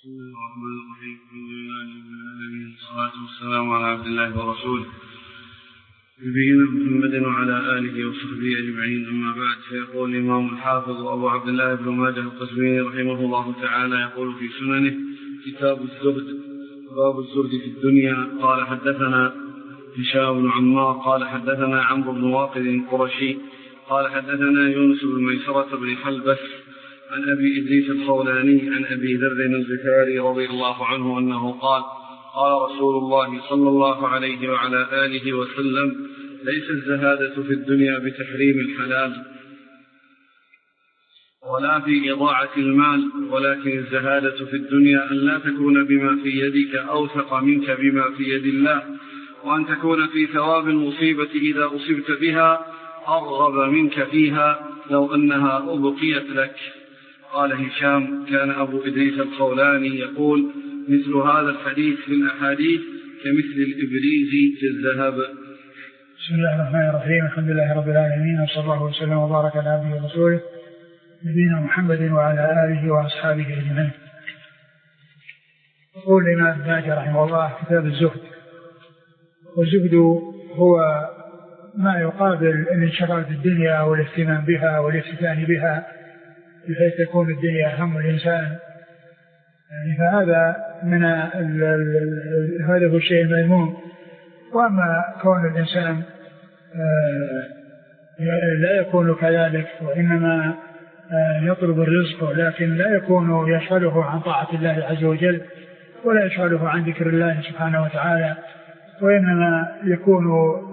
بسم الله الرحمن الرحيم. الحمد لله رب العالمين، والصلاة والسلام على عبد الله ورسوله نبينا محمد وعلى آله وصحبه أجمعين. أما بعد، فيقول الإمام الحافظ أبو عبد الله بن ماجه القزويني رحمه الله تعالى يقول في سننه: كتاب الزهد، باب الزهد في الدنيا. قال حدثنا هشام بن عمار قال حدثنا عمرو بن واقد القرشي قال حدثنا يونس بن ميسرة بن حلبس عن أبي إدريس الخولاني عن أبي ذر الغفاري رضي الله عنه أنه قال: قال رسول الله صلى الله عليه وعلى آله وسلم: ليس الزهادة في الدنيا بتحريم الحلال ولا في إضاعة المال، ولكن الزهادة في الدنيا أن لا تكون بما في يدك أوثق منك بما في يد الله، وأن تكون في ثواب المصيبة إذا أصبت بها أرغب منك فيها لو أنها أبقيت لك. قال هشام: كان أبو إدريس الخولاني يقول: مثل هذا الحديث في الأحاديث كمثل الإبريز في الذهب. بسم الله الرحمن الرحيم. الحمد لله رب العالمين، وصلى الله وسلم وبارك على عبده ورسوله نبينا محمد وعلى آله وأصحابه أجمعين. يقول الإمام ابن ماجه رحمه الله: كتاب الزهد. والزهد هو ما يقابل الانشغال بالدنيا والاهتمام بها والافتتان بها بحيث تكون الدنيا هم الإنسان، يعني فهذا من هذا هو الشيء المذموم. وأما كون الإنسان لا يكون كذلك، وإنما يطلب الرزق، لكن لا يكون يشغله عن طاعة الله عز وجل ولا يشغله عن ذكر الله سبحانه وتعالى، وإنما يكون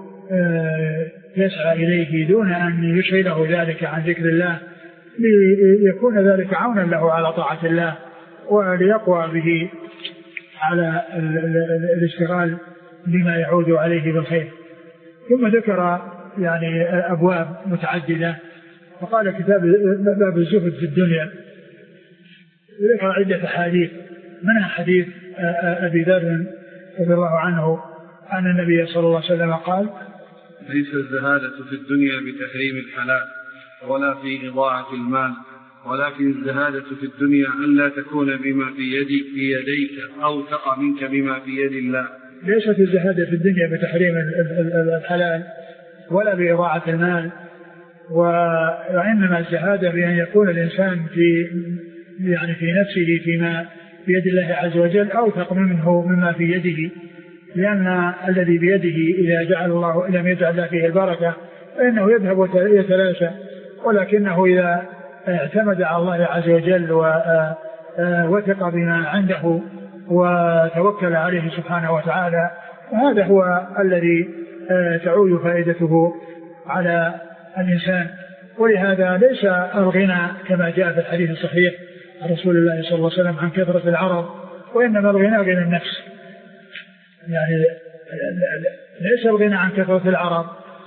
يسعى إليه دون أن يشغله ذلك عن ذكر الله، ليكون ذلك عونا له على طاعة الله وليقوى به على الاشتغال بما يعود عليه بالخير. ثم ذكر يعني أبواب متعددة، وقال كتاب باب الزهد في الدنيا. ذكر عدة حديث، منها حديث أبي ذر رضي الله عنه أن النبي صلى الله عليه وسلم قال: ليس الزهادة في الدنيا بتحريم الحلال ولا في إضاعة المال، ولكن الزهادة في الدنيا أن لا تكون بما في يديك أوثق منك بما في يد الله. ليست الزهادة في الدنيا بتحريم الحلال ولا بإضاعة المال، وإنما الزهادة بأن يكون الإنسان في نفسه فيما بيد الله عز وجل أوثق منه مما في يده، لأن الذي بيده إذا جعل الله لم يجعل له فيه البركة فإنه يذهب ويتلاشى، ولكنه إذا اعتمد على الله عز وجل ووثق بما عنده وتوكل عليه سبحانه وتعالى، هذا هو الذي تعود فائدته على الإنسان. ولهذا ليس الغنى كما جاء في الحديث الصحيح عن رسول الله صلى الله عليه وسلم عن كثرة العرض، وإنما الغنى غنى النفس. يعني ليس الغنى عن كثرة العرض،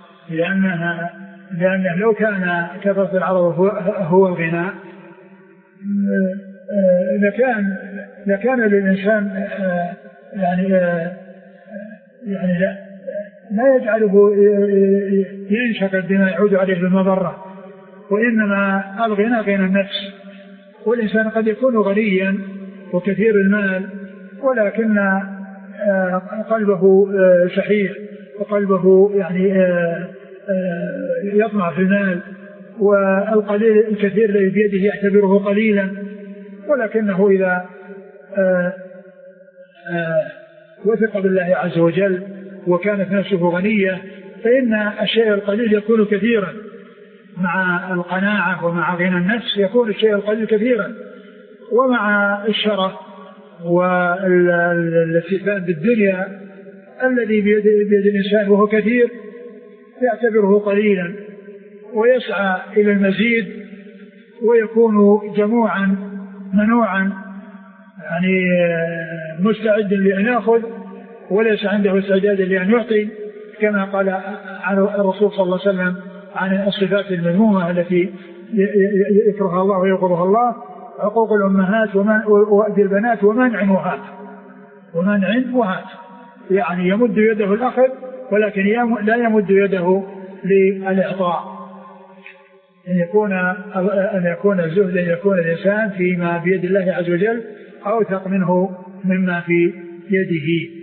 لأنه لو كان كثرة العرض هو الغنى لكان للإنسان يعني لا يجعله ينشغل بما يعود عليه بالمضرة، وإنما الغنى غنى النفس. والإنسان قد يكون غنيا وكثير المال ولكن قلبه شحيح، وقلبه يعني يطمع في المال، والقليل الكثير الذي بيده يعتبره قليلا، ولكنه إذا وثق بالله عز وجل وكانت نفسه غنية فإن الشيء القليل يكون كثيرا، مع القناعة ومع غنى النفس يكون الشيء القليل كثيرا، ومع الشرف والاستثناء بالدنيا الذي بيد الإنسان وهو كثير يعتبره قليلا ويسعى إلى المزيد، ويكون جموعا منوعا، يعني مستعد لأن يأخذ وليس عنده استعداد لأن يعطي، كما قال عن الرسول صلى الله عليه وسلم عن الصفات المذمومة التي يكرهها الله ويغضبها الله: عقوق الأمهات وأذي البنات ومنع وهات. يعني يمد يده الأخذ ولكن لا يمد يده للإعطاء. أن يكون الزهد أن يكون الإنسان فيما بيد الله عز وجل أوثق منه مما في يده.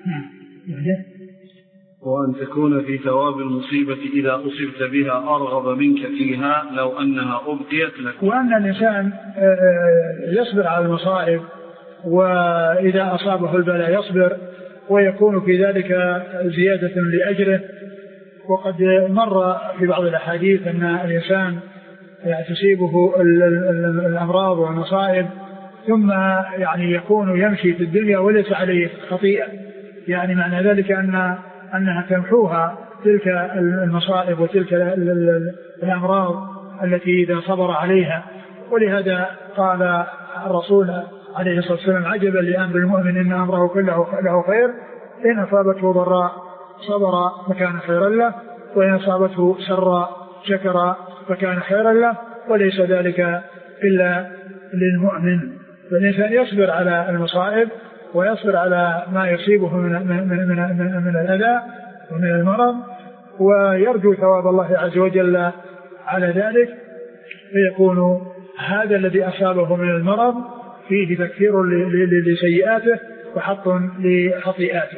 وأن تكون في ثواب المصيبة إذا أصبت بها أرغب منك فيها لو أنها أبقيت لك. وأن الإنسان يصبر على المصائب، وإذا أصابه البلاء يصبر، ويكون في ذلك زيادة لأجره. وقد مر في بعض الأحاديث أن الإنسان تصيبه الأمراض والمصائب ثم يعني يكون يمشي في الدنيا وليس عليه خطيئة، يعني معنى ذلك أنها تمحوها تلك المصائب وتلك الأمراض التي إذا صبر عليها. ولهذا قال الرسول عليه الصلاة والسلام: عجبا لأمر المؤمن إن أمره كله له خير، إن أصابته ضراء صبر فكان خيرا له، وإن أصابته سراء شكر فكان خيرا له، وليس ذلك إلا للمؤمن. فالإنسان يصبر على المصائب ويصبر على ما يصيبه من الأذى ومن المرض، ويرجو ثواب الله عز وجل على ذلك، فيكون هذا الذي أصابه من المرض فيه تكفير لسيئاته وحط لخطيئاته.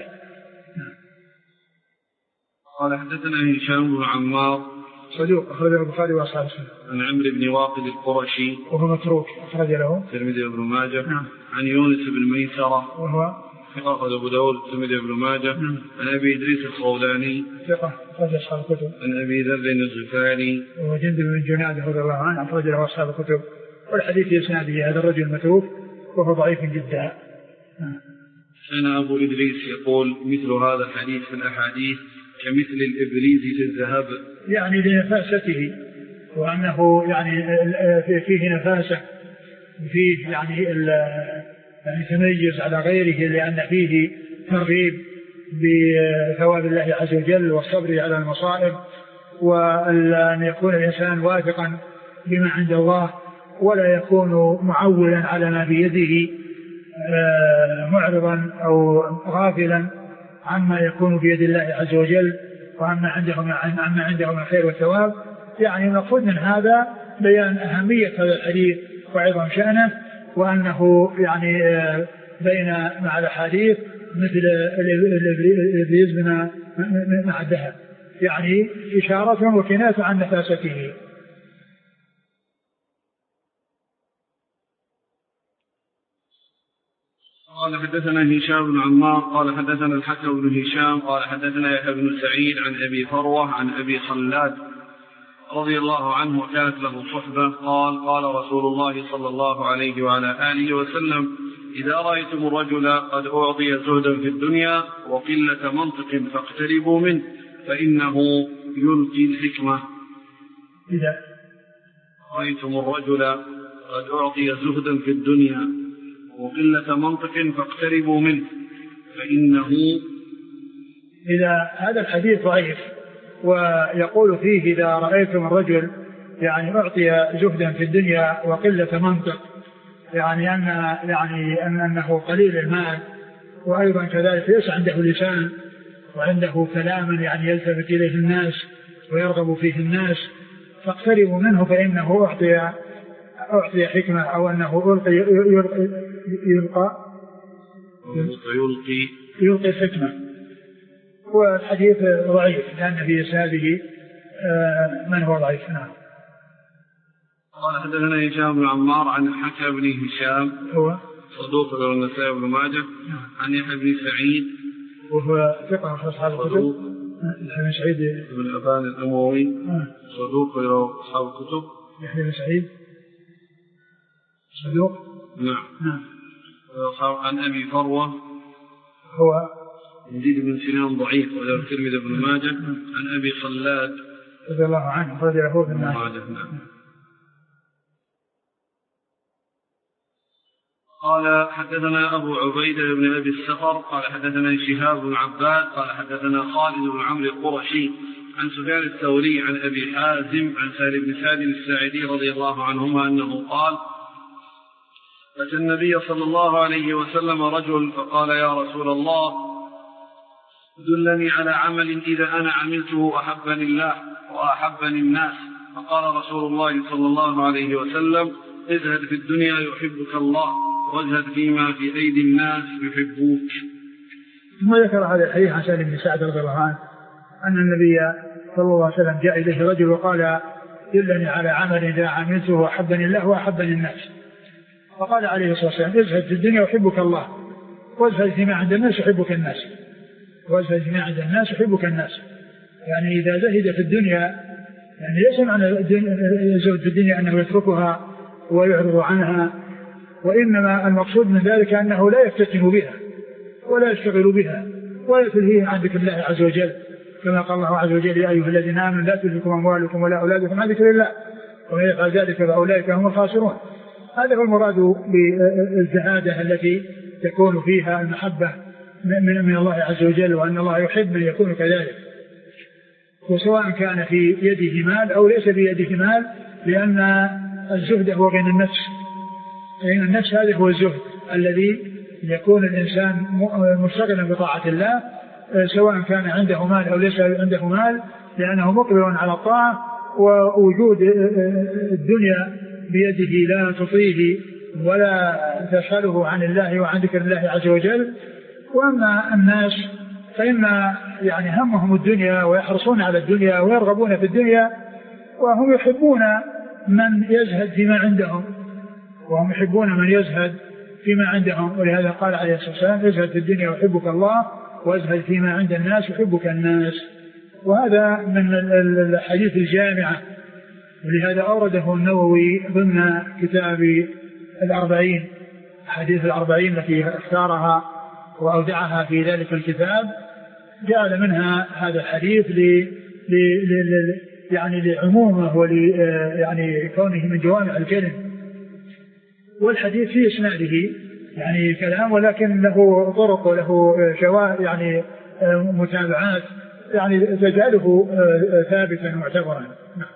قال حدثنا هشام بن عمار صدوق أخرجه البخاري وأصحاب السنة. عن عمرو بن واقد القرشي وهو متروك أخرج له الترمذي وابن ماجه. نعم. عن يونس بن ميسرة وهو ثقة أبو داود الترمذي وابن ماجه. نعم. عن أبي إدريس الخولاني ثقة أخرج أصحاب الكتب. عن أبي ذر الغفاري وهو جندب بن جنادة رضي الله عنه أخرج له أصحاب الكتب. والحديث في إسناده هذا الرجل متروك وهو ضعيف جدا. أنا أبو إدريس يقول مثل هذا الحديث في الأحاديث كمثل الإبريز في الذهب، يعني لنفاسته، وأنه يعني فيه نفاسة، فيه يعني يتميز على غيره، لأن فيه ترغيب بثواب الله عز وجل والصبر على المصائب، وأن يكون الإنسان واثقا بما عند الله، ولا يكون معولا على ما بيده معرضا أو غافلا عما يكون بيد الله عز وجل وعما عنده من خير والثواب. يعني المقصود من هذا بيان أهمية هذا الحديث وعظم شأنه، وأنه يعني بين مع الحديث مثل الإبريز مع الذهب، يعني إشارة وكناية عن نفاسته. قال حدثنا هشام بن عمار قال حدثنا الحكم بن هشام قال حدثنا يحيى بن سعيد عن أبي فروة عن أبي خلاد رضي الله عنه كانت له صحبة قال رسول الله صلى الله عليه وعلى آله وسلم: إذا رأيتم الرجل قد أعطي زهدا في الدنيا وقلة منطق فاقتربوا منه فإنه يلقي الحكمة. إذا رأيتم الرجل قد أعطي زهدا في الدنيا وقلة منطق فاقتربوا منه فإنه. إذا هذا الحديث ضعيف، ويقول فيه: إذا رأيتم الرجل يعني أعطي زهدا في الدنيا وقلة منطق، يعني أنه قليل المال، وأيضا كذلك ليس عنده لسان وعنده كلام يعني يلتفت إليه الناس ويرغب فيه الناس، فاقتربوا منه فإنه أعطي حكمة، أو أنه يلقي الحكمة. والحديث ضعيف لأن في إسناده من هو ضعيف. نعم. قال حدثنا هشام بن عمار عن الحكم بن هشام هو صدوق له النسائي وابن ماجه. عن يحيى بن سعيد وهو ثقة في أصحاب الكتب. يحيى بن سعيد بن أبان الأموي صدوق له أصحاب الكتب. يحيى بن سعيد صدوق. نعم. عن أبي فروة هو يزيد بن سنان ضعيف وله الترمذي بن ماجه. عن أبي خلاد رضي الله عنه رضي له ابن ماجه. قال حدثنا أبو عبيدة بن أبي السفر قال حدثنا شهاب بن عباد قال حدثنا خالد بن عمرو القرشي عن سفيان الثوري عن أبي حازم عن سهل بن سعد الساعدي رضي الله عنهما أنه قال: أتى النبي صلى الله عليه وسلم رجل فقال: يا رسول الله دلني على عمل إذا أنا عملته أحبني الله وأحبني الناس. فقال رسول الله صلى الله عليه وسلم: ازهد في الدنيا يحبك الله وازهد فيما في أيدي الناس يحبوك. ثم ذكر هذا الحديث عن سالم بن سعد رضي الله عنه أن النبي صلى الله عليه وسلم جاء إليه رجل وقال دلني على عمل إذا عملته أحبني الله وأحبني الناس. فقال عليه الصلاة والسلام ازهد في الدنيا يحبك الله وازهد فيما عند الناس يحبك الناس. وازهد فيما عند الناس يحبك الناس، يعني إذا زهد في الدنيا يعني ليس معنى الزهد في الدنيا أنه يتركها ويعرض عنها، وإنما المقصود من ذلك أنه لا يفتتن بها ولا يشتغل بها ولا تلهيه عن ذكر الله عز وجل، كما قال الله عز وجل يا أيها الذين آمنوا لا تلهكم أموالكم ولا أولادكم عن ذكر الله ومن يفعل ذلك فأولئك هم الخاسرون. هذا هو المراد بالزهادة التي تكون فيها المحبة من الله عز وجل، وأن الله يحب من يكون كذلك، وسواء كان في يده مال أو ليس بيده مال، لأن الزهد هو غنى النفس. غنى النفس هذا هو الزهد الذي يكون الإنسان مشتغلا بطاعة الله، سواء كان عنده مال أو ليس عنده مال، لأنه مقبل على الطاعة، ووجود الدنيا بيده لا تطيه ولا تشغله عن الله وعن ذكر الله عز وجل. وأما الناس فإن يعني همهم الدنيا ويحرصون على الدنيا ويرغبون في الدنيا، وهم يحبون من يزهد فيما عندهم، وهم يحبون من يزهد فيما عندهم. ولهذا قال عليه الصلاة والسلام ازهد في الدنيا يحبك الله وازهد فيما عند الناس يحبك الناس. وهذا من الحديث الجامعة، ولهذا أورده النووي ضمن كتاب الأربعين، حديث الأربعين التي اختارها وأودعها في ذلك الكتاب، جعل منها هذا الحديث يعني لعمومه يعني كونه من جوامع الكلم. والحديث في إسناده يعني كلام، ولكن له طرق وله يعني متابعات يعني تجعله ثابتا معتبرا.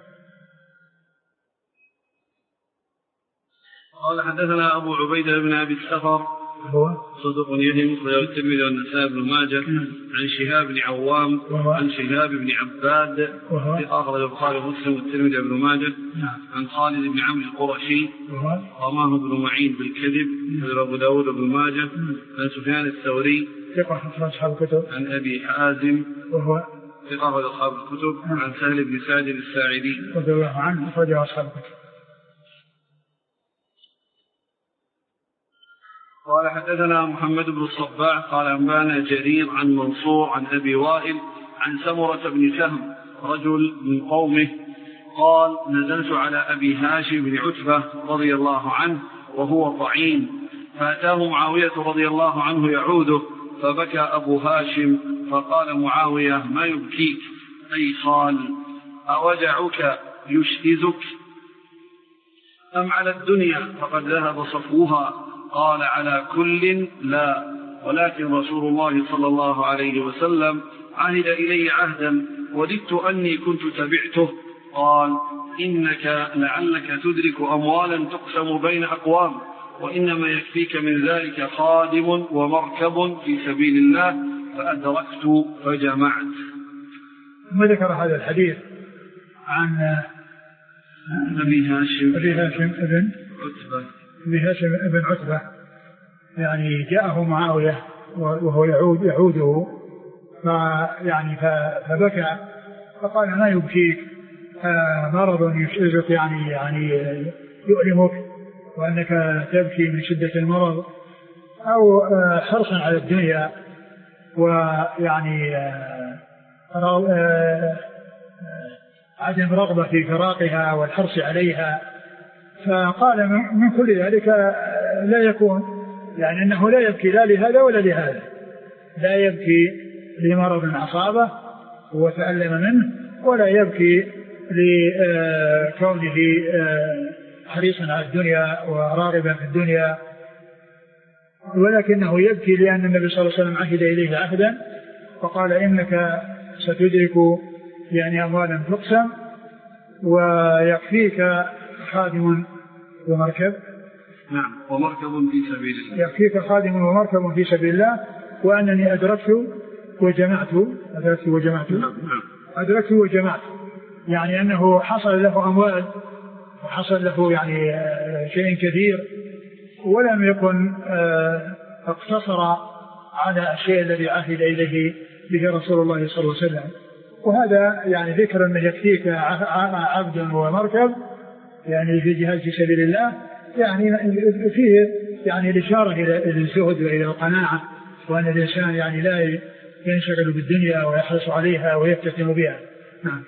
قال حدثنا أبو عبيدة بن أبي السفر هو صدق يهم خرج الترمذي والنسائي بن ماجه عن شهاب بن عوام عن شهاب بن عباد أخرج البخاري ومسلم والترمذي بن ماجه عن خالد بن عمرو القرشي رماه بن معين بالكذب أبو داود بن ماجه عن سفيان الثوري عن أبي حازم وهو أخرج أصحاب الكتب عن سهل بن سعد الساعدي رضي الله عنه أخرج أصحاب الكتب. قال حدثنا محمد بن الصباح قال أنبانا جرير عن منصور عن أبي وائل عن سمرة بن سهم رجل من قومه قال نزلت على أبي هاشم بن عتبة رضي الله عنه وهو طعين، فأتاه معاوية رضي الله عنه يعوده، فبكى أبو هاشم، فقال معاوية ما يبكيك؟ أي قال أوجعك يشهزك أم على الدنيا فقد ذهب صفوها؟ قال على كل لا، ولكن رسول الله صلى الله عليه وسلم عهد إلي عهدا وددت أني كنت تبعته. قال إنك لعلك تدرك أموالا تقسم بين أقوام، وإنما يكفيك من ذلك خادم ومركب في سبيل الله، فأدركت فجمعت. ثم ذكر هذا الحديث عن أبي هاشم بن عتبة يعني جاءه معاوية وهو يعوده فبكى، فقال ما يبكيك؟ مرض يشعزك يعني يؤلمك وأنك تبكي من شدة المرض، أو حرصا على الدنيا ويعني عدم رغبة في فراقها والحرص عليها. فقال من كل ذلك لا يكون، يعني أنه لا يبكي لا لهذا ولا لهذا، لا يبكي لمرض أصابه وتألم منه، ولا يبكي لكونه حريصا على الدنيا وراغبا في الدنيا، ولكنه يبكي لأن النبي صلى الله عليه وسلم عهد إليه عهدا فقال إنك ستدرك يعني أموالا تقسم ويكفيك خادم ومركب. نعم، ومركب في سبيل الله. يكفيك خادم ومركب في سبيل الله، وأنني أدركت وجمعت، يعني أنه حصل له أموال وحصل له يعني شيء كثير، ولم يكن اقتصر على الشيء الذي عهد إليه به رسول الله صلى الله عليه وسلم. وهذا يعني ذكر أنه يكفيك عبد ومركب يعني في جهاد في سبيل الله، يعني فيه يعني الإشارة إلى الزهد وإلى القناعة، وأن الإنسان يعني لا ينشغل بالدنيا ويحرص عليها ويفتتن بها. نعم.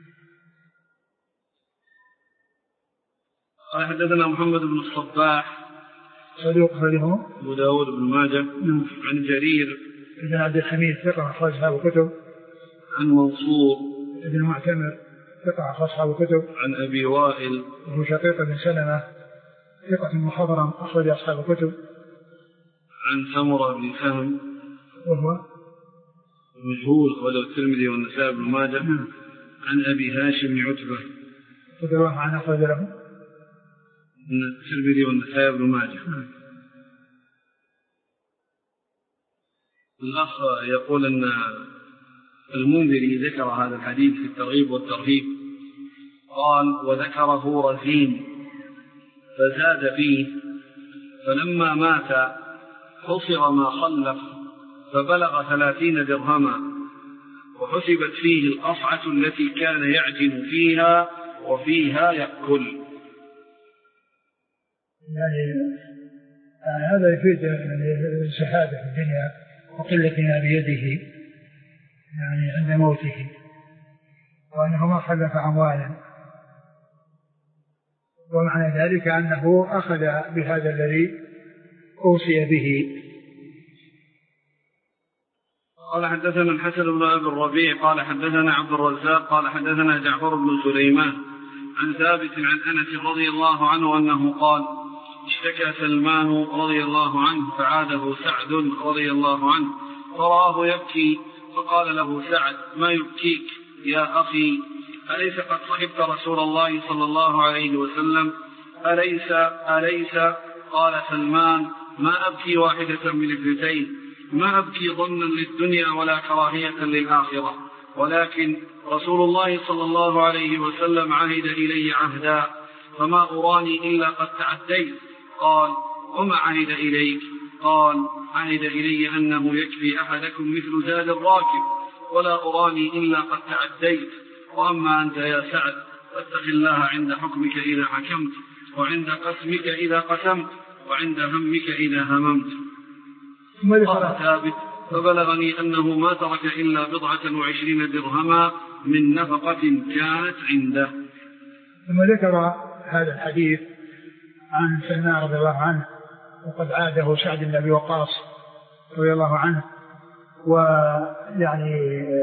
قال حدثنا محمد بن الصباح صدوق أخرجه أبو داود بن ماجه عن جرير بن عبد الحميد ثقة أخرج أصحاب الكتب عن منصور بن معتمر ثقة أخرج أصحاب الكتب عن أبي وائل أبو شقيق بن سلمة ثقة مخضرم أخرج أصحاب الكتب عن سمرة بن سهم وهو مجهول أخرجه الترمذي والنسائي بن ماجه عن أبي هاشم عتبة ورواه عن أخرج له الترمذي والنسائي بن ماجه. الأخ يقول أن المنذري ذكر هذا الحديث في الترغيب والترهيب، قال وذكره رزين فزاد فيه فلما مات حصر ما خلف فبلغ 30 درهما وحسبت فيه القصعة التي كان يعجن فيها وفيها يأكل. يعني هذا يفيد الزهادة في الدنيا وقلة ما بيده يعني عند موته، وأنه ما خلف أموالا، ومعنى ذلك أنه أخذ بهذا الذي أوصي به. قال حدثنا الحسن بن أبي الربيع قال حدثنا عبد الرزاق قال حدثنا جعفر بن سليمان عن ثابت عن أنس رضي الله عنه أنه قال اشتكى سلمان رضي الله عنه فعاده سعد رضي الله عنه فرآه يبكي فقال له سعد ما يبكيك يا أخي أليس قد صحبت رسول الله صلى الله عليه وسلم أليس قال سلمان ما أبكي واحدة من اثنتين ما أبكي ظنا للدنيا ولا كراهية للآخرة ولكن رسول الله صلى الله عليه وسلم عهد إلي عهدا فما أراني إلا قد تعديت. قال وما عهد إليك؟ قال عهد إلي أنه يكفي أحدكم مثل زاد الراكب ولا أراني إلا قد تعديت. وأما أنت يا سعد فاتق الله عند حكمك إذا حكمت وعند قسمك إذا قسمت وعند همك إذا هممت. قال ثابت فبلغني أنه ما ترك إلا 29 درهما من نفقة كانت عنده. ثم ذكر هذا الحديث عن سلمان رضي الله عنه وقد عاده سعد بن أبي وقاص رضي الله عنه، ويعني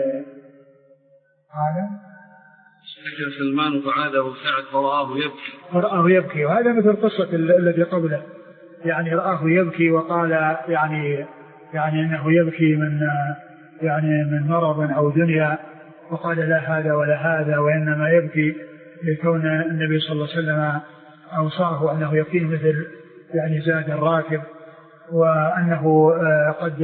هذا اشتكى سلمان فعاده سعد فرآه يبكي وهذا مثل قصة الذي قبله، يعني رآه يبكي وقال يعني أنه يبكي من مرض أو دنيا، وقال لا هذا ولا هذا، وإنما يبكي لكون النبي صلى الله عليه وسلم أوصاه أنه يبكي مثل يعني زاد الراكب، وأنه قد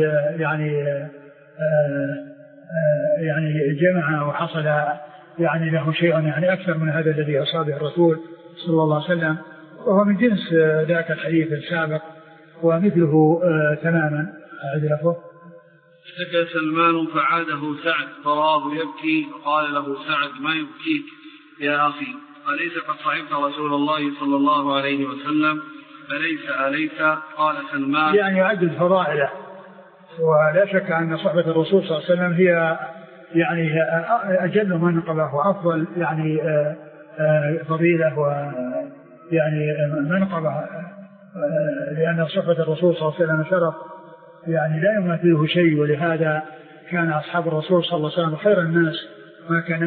يعني جمع وحصل يعني له شيء يعني أكثر من هذا الذي أصابه الرسول صلى الله عليه وسلم، وهو من جنس ذاك الحديث السابق ومثله تماما. أعرفه اشتكى سلمان فعاده سعد فرآه يبكي وقال له سعد ما يبكيك يا أخي أليس قد صحبت رسول الله صلى الله عليه وسلم أليس قال سلمان يعني يعدد فضائله، ولا شك أن صحبة الرسول صلى الله عليه وسلم هي يعني أجل منقبة وأفضل يعني فضيلة ويعني منقبة، لأن صحبة الرسول صلى الله عليه وسلم شرف يعني لا يماثله شيء، ولهذا كان أصحاب الرسول صلى الله عليه وسلم خير الناس، ما كان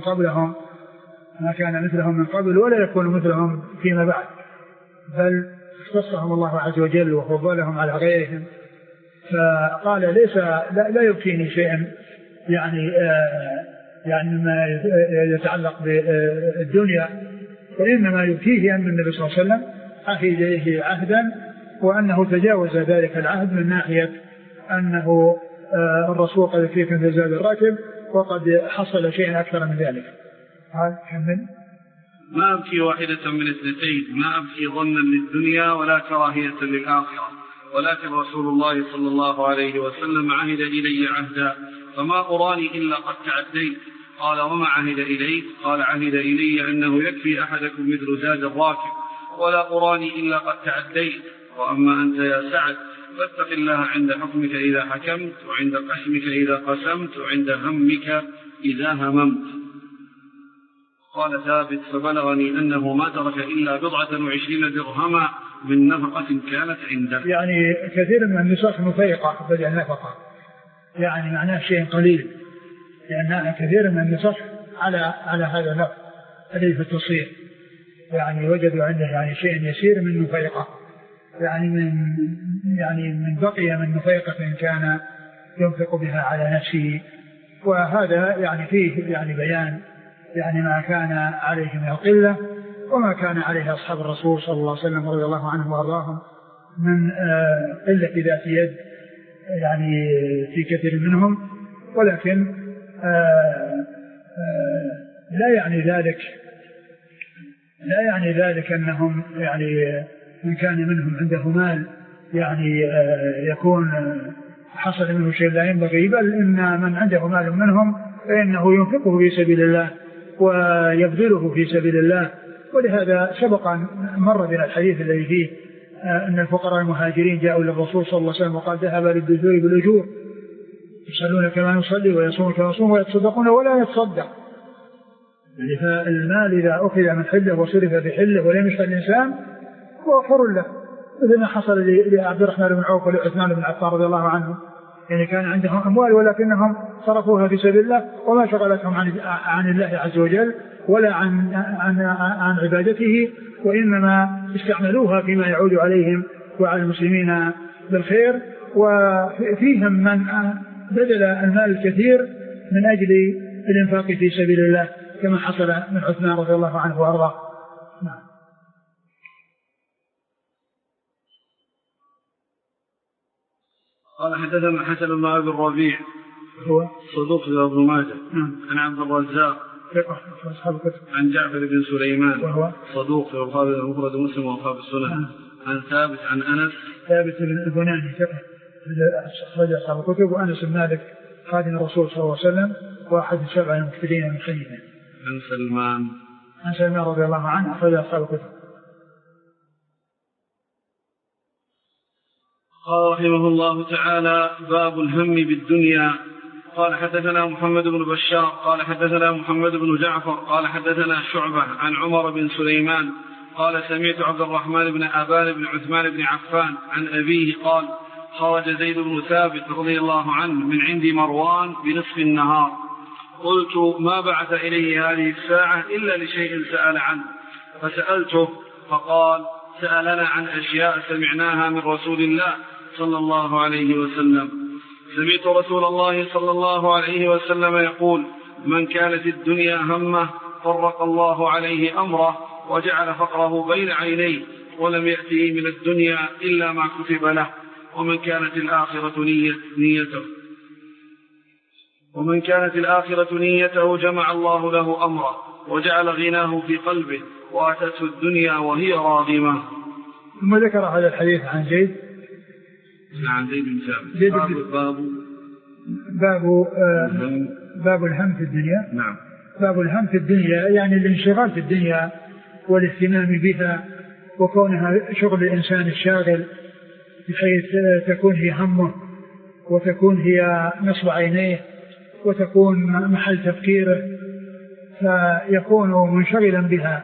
مثلهم من قبل ولا يكون مثلهم فيما بعد، بل اختصهم الله عز وجل وفضلهم على غيرهم. فقال لا يبكيني شيئا يعني ما يتعلق بالدنيا، وإنما يبكيه أن النبي صلى الله عليه وسلم عهد إليه عهدا، وأنه تجاوز ذلك العهد من ناحية أنه الرسول قد يكفيك مثل زاد الراكب وقد حصل شيئا أكثر من ذلك. هذا كمل ما أبكي واحدة من اثنتين، ما أبكي ظنا للدنيا ولا كراهية للآخرة، ولكن رسول الله صلى الله عليه وسلم عهد إلي عهدا فما أراني إلا قد تعديت. قال وما عهد إليك؟ قال عهد إلي أنه يكفي أحدكم مثل زاد الراكب، ولا أراني إلا قد تعديت. وأما أنت يا سعد فاتق الله عند حكمك إذا حكمت، وعند قسمك إذا قسمت، وعند همك إذا هممت. قال ثابت فبلغني أنه ما ترك إلا 29 درهما من نفقة كانت عنده. يعني كثير من النساء مفيقة بدل النفقة، يعني معناه شيء قليل، لأن كثير من النساء على هذا اللفظ الذي في التصريح، يعني وجدوا عنده يعني شيء يسير من نفيقة، يعني من بقي من نفيقة كان ينفق بها على نفسه. وهذا يعني فيه يعني بيان يعني ما كان عليه من القلة وما كان عليه أصحاب الرسول صلى الله عليه وسلم رضي الله عنهم وأرضاهم من قلة ذات يد يعني في كثير منهم. ولكن لا يعني ذلك أنهم يعني من كان منهم عنده مال يعني يكون حصل منه شيء لا ينبغي، بل إن من عنده مال منهم فإنه ينفقه في سبيل الله ويبذله في سبيل الله. ولهذا سبق مر بنا الحديث الذي فيه أن الفقراء المهاجرين جاءوا للرسول صلى الله عليه وسلم وقال ذهب للدثور بالأجور، يصلون كما يصلي ويصومون كما يصوم ويتصدقون ولا يتصدق. يعني فالمال إذا أخذ من حله وصرف بحله ولم يشغل الإنسان هو حر له، مثل ما حصل لعبد الرحمن بن عوف ولعثمان بن عفان رضي الله عنه، يعني كان عندهم أموال ولكنهم صرفوها في سبيل الله وما شغلتهم عن الله عز وجل ولا عن عبادته، وإنما استعملوها فيما يعود عليهم وعلى المسلمين بالخير. وفيهم من بذل المال الكثير من أجل الإنفاق في سبيل الله كما حصل من عثمان رضي الله عنه وأرضاه. قال حدثنا حسن بن أبي الربيع هو صدوق في ابن ماجه عن عبد الرزاق عن جعفر بن سليمان وهو صدوق في أصحاب المفرد مسلم وأصحاب السنن عن ثابت عن أنس ثابت بن البناني أخرج أصحاب الكتب، وأنس بن مالك خادم الرسول صلى الله عليه وسلم وأحد السبع المكثرين من خيره. عن سلمان رضي الله عنه أخرج أصحاب الكتب. قال رحمه الله تعالى باب الهم بالدنيا. قال حدثنا محمد بن بشار قال حدثنا محمد بن جعفر قال حدثنا شعبة عن عمر بن سليمان قال سمعت عبد الرحمن بن أبان بن عثمان بن عفان عن أبيه قال خرج زيد بن ثابت رضي الله عنه من عند مروان بنصف النهار، قلت ما بعث إليه هذه الساعة إلا لشيء سأل عنه، فسألته فقال سألنا عن أشياء سمعناها من رسول الله صلى الله عليه وسلم. سمعت رسول الله صلى الله عليه وسلم يقول من كانت الدنيا همه فرق الله عليه أمره وجعل فقره بين عينيه ولم يأته من الدنيا إلا ما كتب له، ومن كانت الآخرة نيته جمع الله له أمره وجعل غناه في قلبه وأتته الدنيا وهي راغمة. ثم ذكر هذا الحديث عن زيد بن ثابت باب الهم في الدنيا. نعم. باب الهم في الدنيا يعني الانشغال في الدنيا والاهتمام بها وكونها شغل الإنسان الشاغل بحيث تكون هي همه وتكون هي نصب عينيه وتكون محل تفكيره فيكون منشغلا بها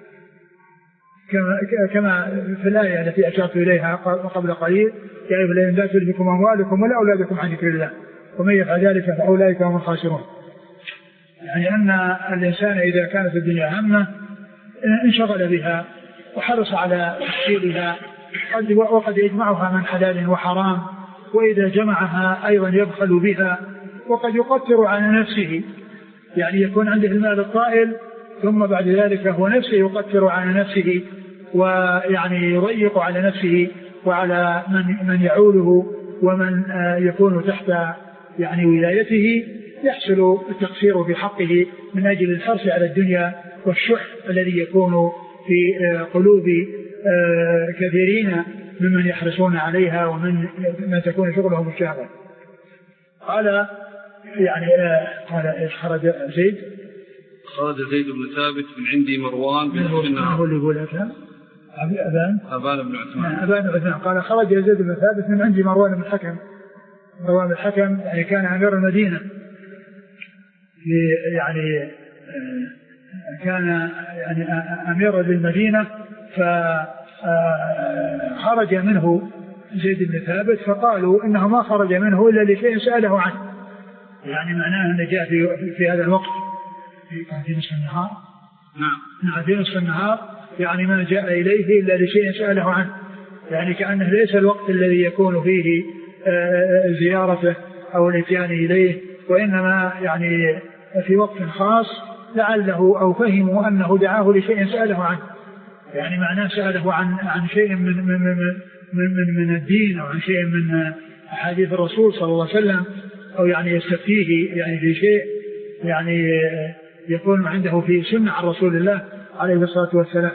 كما في الآية التي أشرت إليها قبل قليل يا أيها الذين لا تلهكم أموالكم ولا أولادكم عن ذكر الله ومن يفعل ذلك فأولئك هم الخاسرون. يعني أن الإنسان إذا كانت الدنيا همه انشغل بها وحرص على تحصيلها وقد يجمعها من حلال وحرام، وإذا جمعها أيضا يبخل بها وقد يقتر على نفسه، يعني يكون عنده المال الطائل ثم بعد ذلك هو نفسه يقتر على نفسه ويعني يضيق على نفسه وعلى من يعوله ومن يكون تحت يعني ولايته، يحصل التقصير في حقه من أجل الحرص على الدنيا والشح الذي يكون في قلوب كثيرين ممن يحرصون عليها ومن تكون شغلهم الشهوة. قال يعني قال خرج زيد بن ثابت من عندي مروان بن هو اللي يقول لك أبان بن عثمان قال خرج زيد بن ثابت من عندي مروان بن الحكم يعني كان أمير المدينة يعني كان يعني أمير للمدينة فخرج منه زيد بن ثابت فقالوا إنه ما خرج منه إلا لشيء سأله عنه يعني معناه أنه جاء في هذا الوقت في نصف النهار نعم في نصف النهار يعني ما جاء إليه إلا لشيء سأله عنه يعني كأنه ليس الوقت الذي يكون فيه زيارته أو الاتيان إليه وإنما يعني في وقت خاص لعله أو فهموا أنه دعاه لشيء سأله عنه يعني معناه سأله عن شيء من الدين أو عن شيء من أحاديث الرسول صلى الله عليه وسلم أو يعني يستفتيه يعني في شيء يعني يكون عنده في سنة عن رسول الله عليه الصلاة والسلام.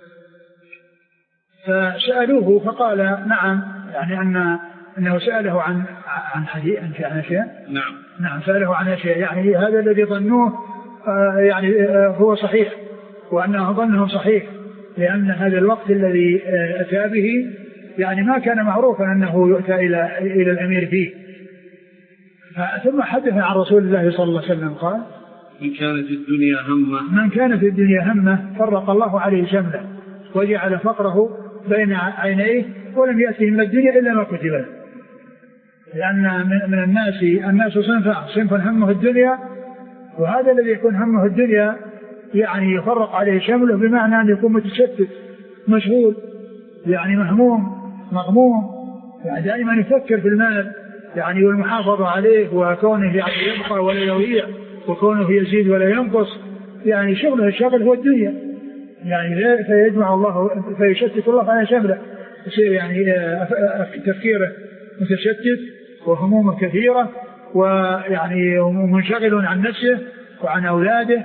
فسألوه فقال نعم يعني أنه سأله عن حديث عن أشياء نعم سأله عن أشياء يعني هذا الذي ظنوه يعني هو صحيح وأنه ظنه صحيح لأن هذا الوقت الذي أتى به يعني ما كان معروفا أنه يؤتى إلى الأمير فيه. ثم حدث عن رسول الله صلى الله عليه وسلم قال من كانت الدنيا همه فرق الله عليه شمله وجعل فقره بين عينيه ولم يأتيه من الدنيا إلا ما كتب له. لأن من الناس صنف همه الدنيا وهذا الذي يكون همه الدنيا يعني يفرق عليه شمله بمعنى أن يكون متشتت مشغول يعني مغموم يعني دائما يفكر في المال يعني والمحافظة عليه وكونه يعني يبقى ولا يضيع وكونه يزيد ولا ينقص يعني شغله الشغل هو الدنيا يعني فيجمع الله فيشتت الله على شمله يصير يعني تفكيره متشتت وهمومه كثيرة ويعني منشغل عن نفسه وعن أولاده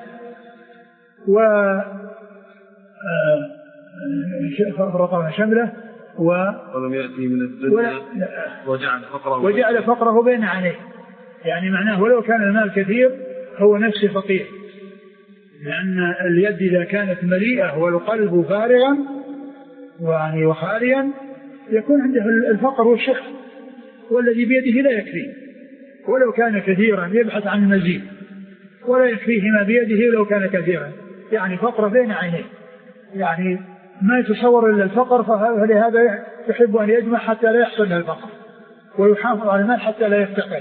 فرق شمله ولم يأتي من الدنيا وجعل فقره بين عينيه يعني معناه ولو كان المال كثير هو نفسه فقير لأن اليد إذا كانت مليئة والقلب فارغا يعني وخاليا يكون عنده الفقر والشح والذي بيده لا يكفيه ولو كان كثيرا يبحث عن المزيد ولا يكفيه ما بيده لو كان كثيرا يعني فقر بين عينيه يعني ما يتصور إلا الفقر فلهذا يحب أن يجمع حتى لا يحصل له الفقر ويحافظ على المال حتى لا يفتقر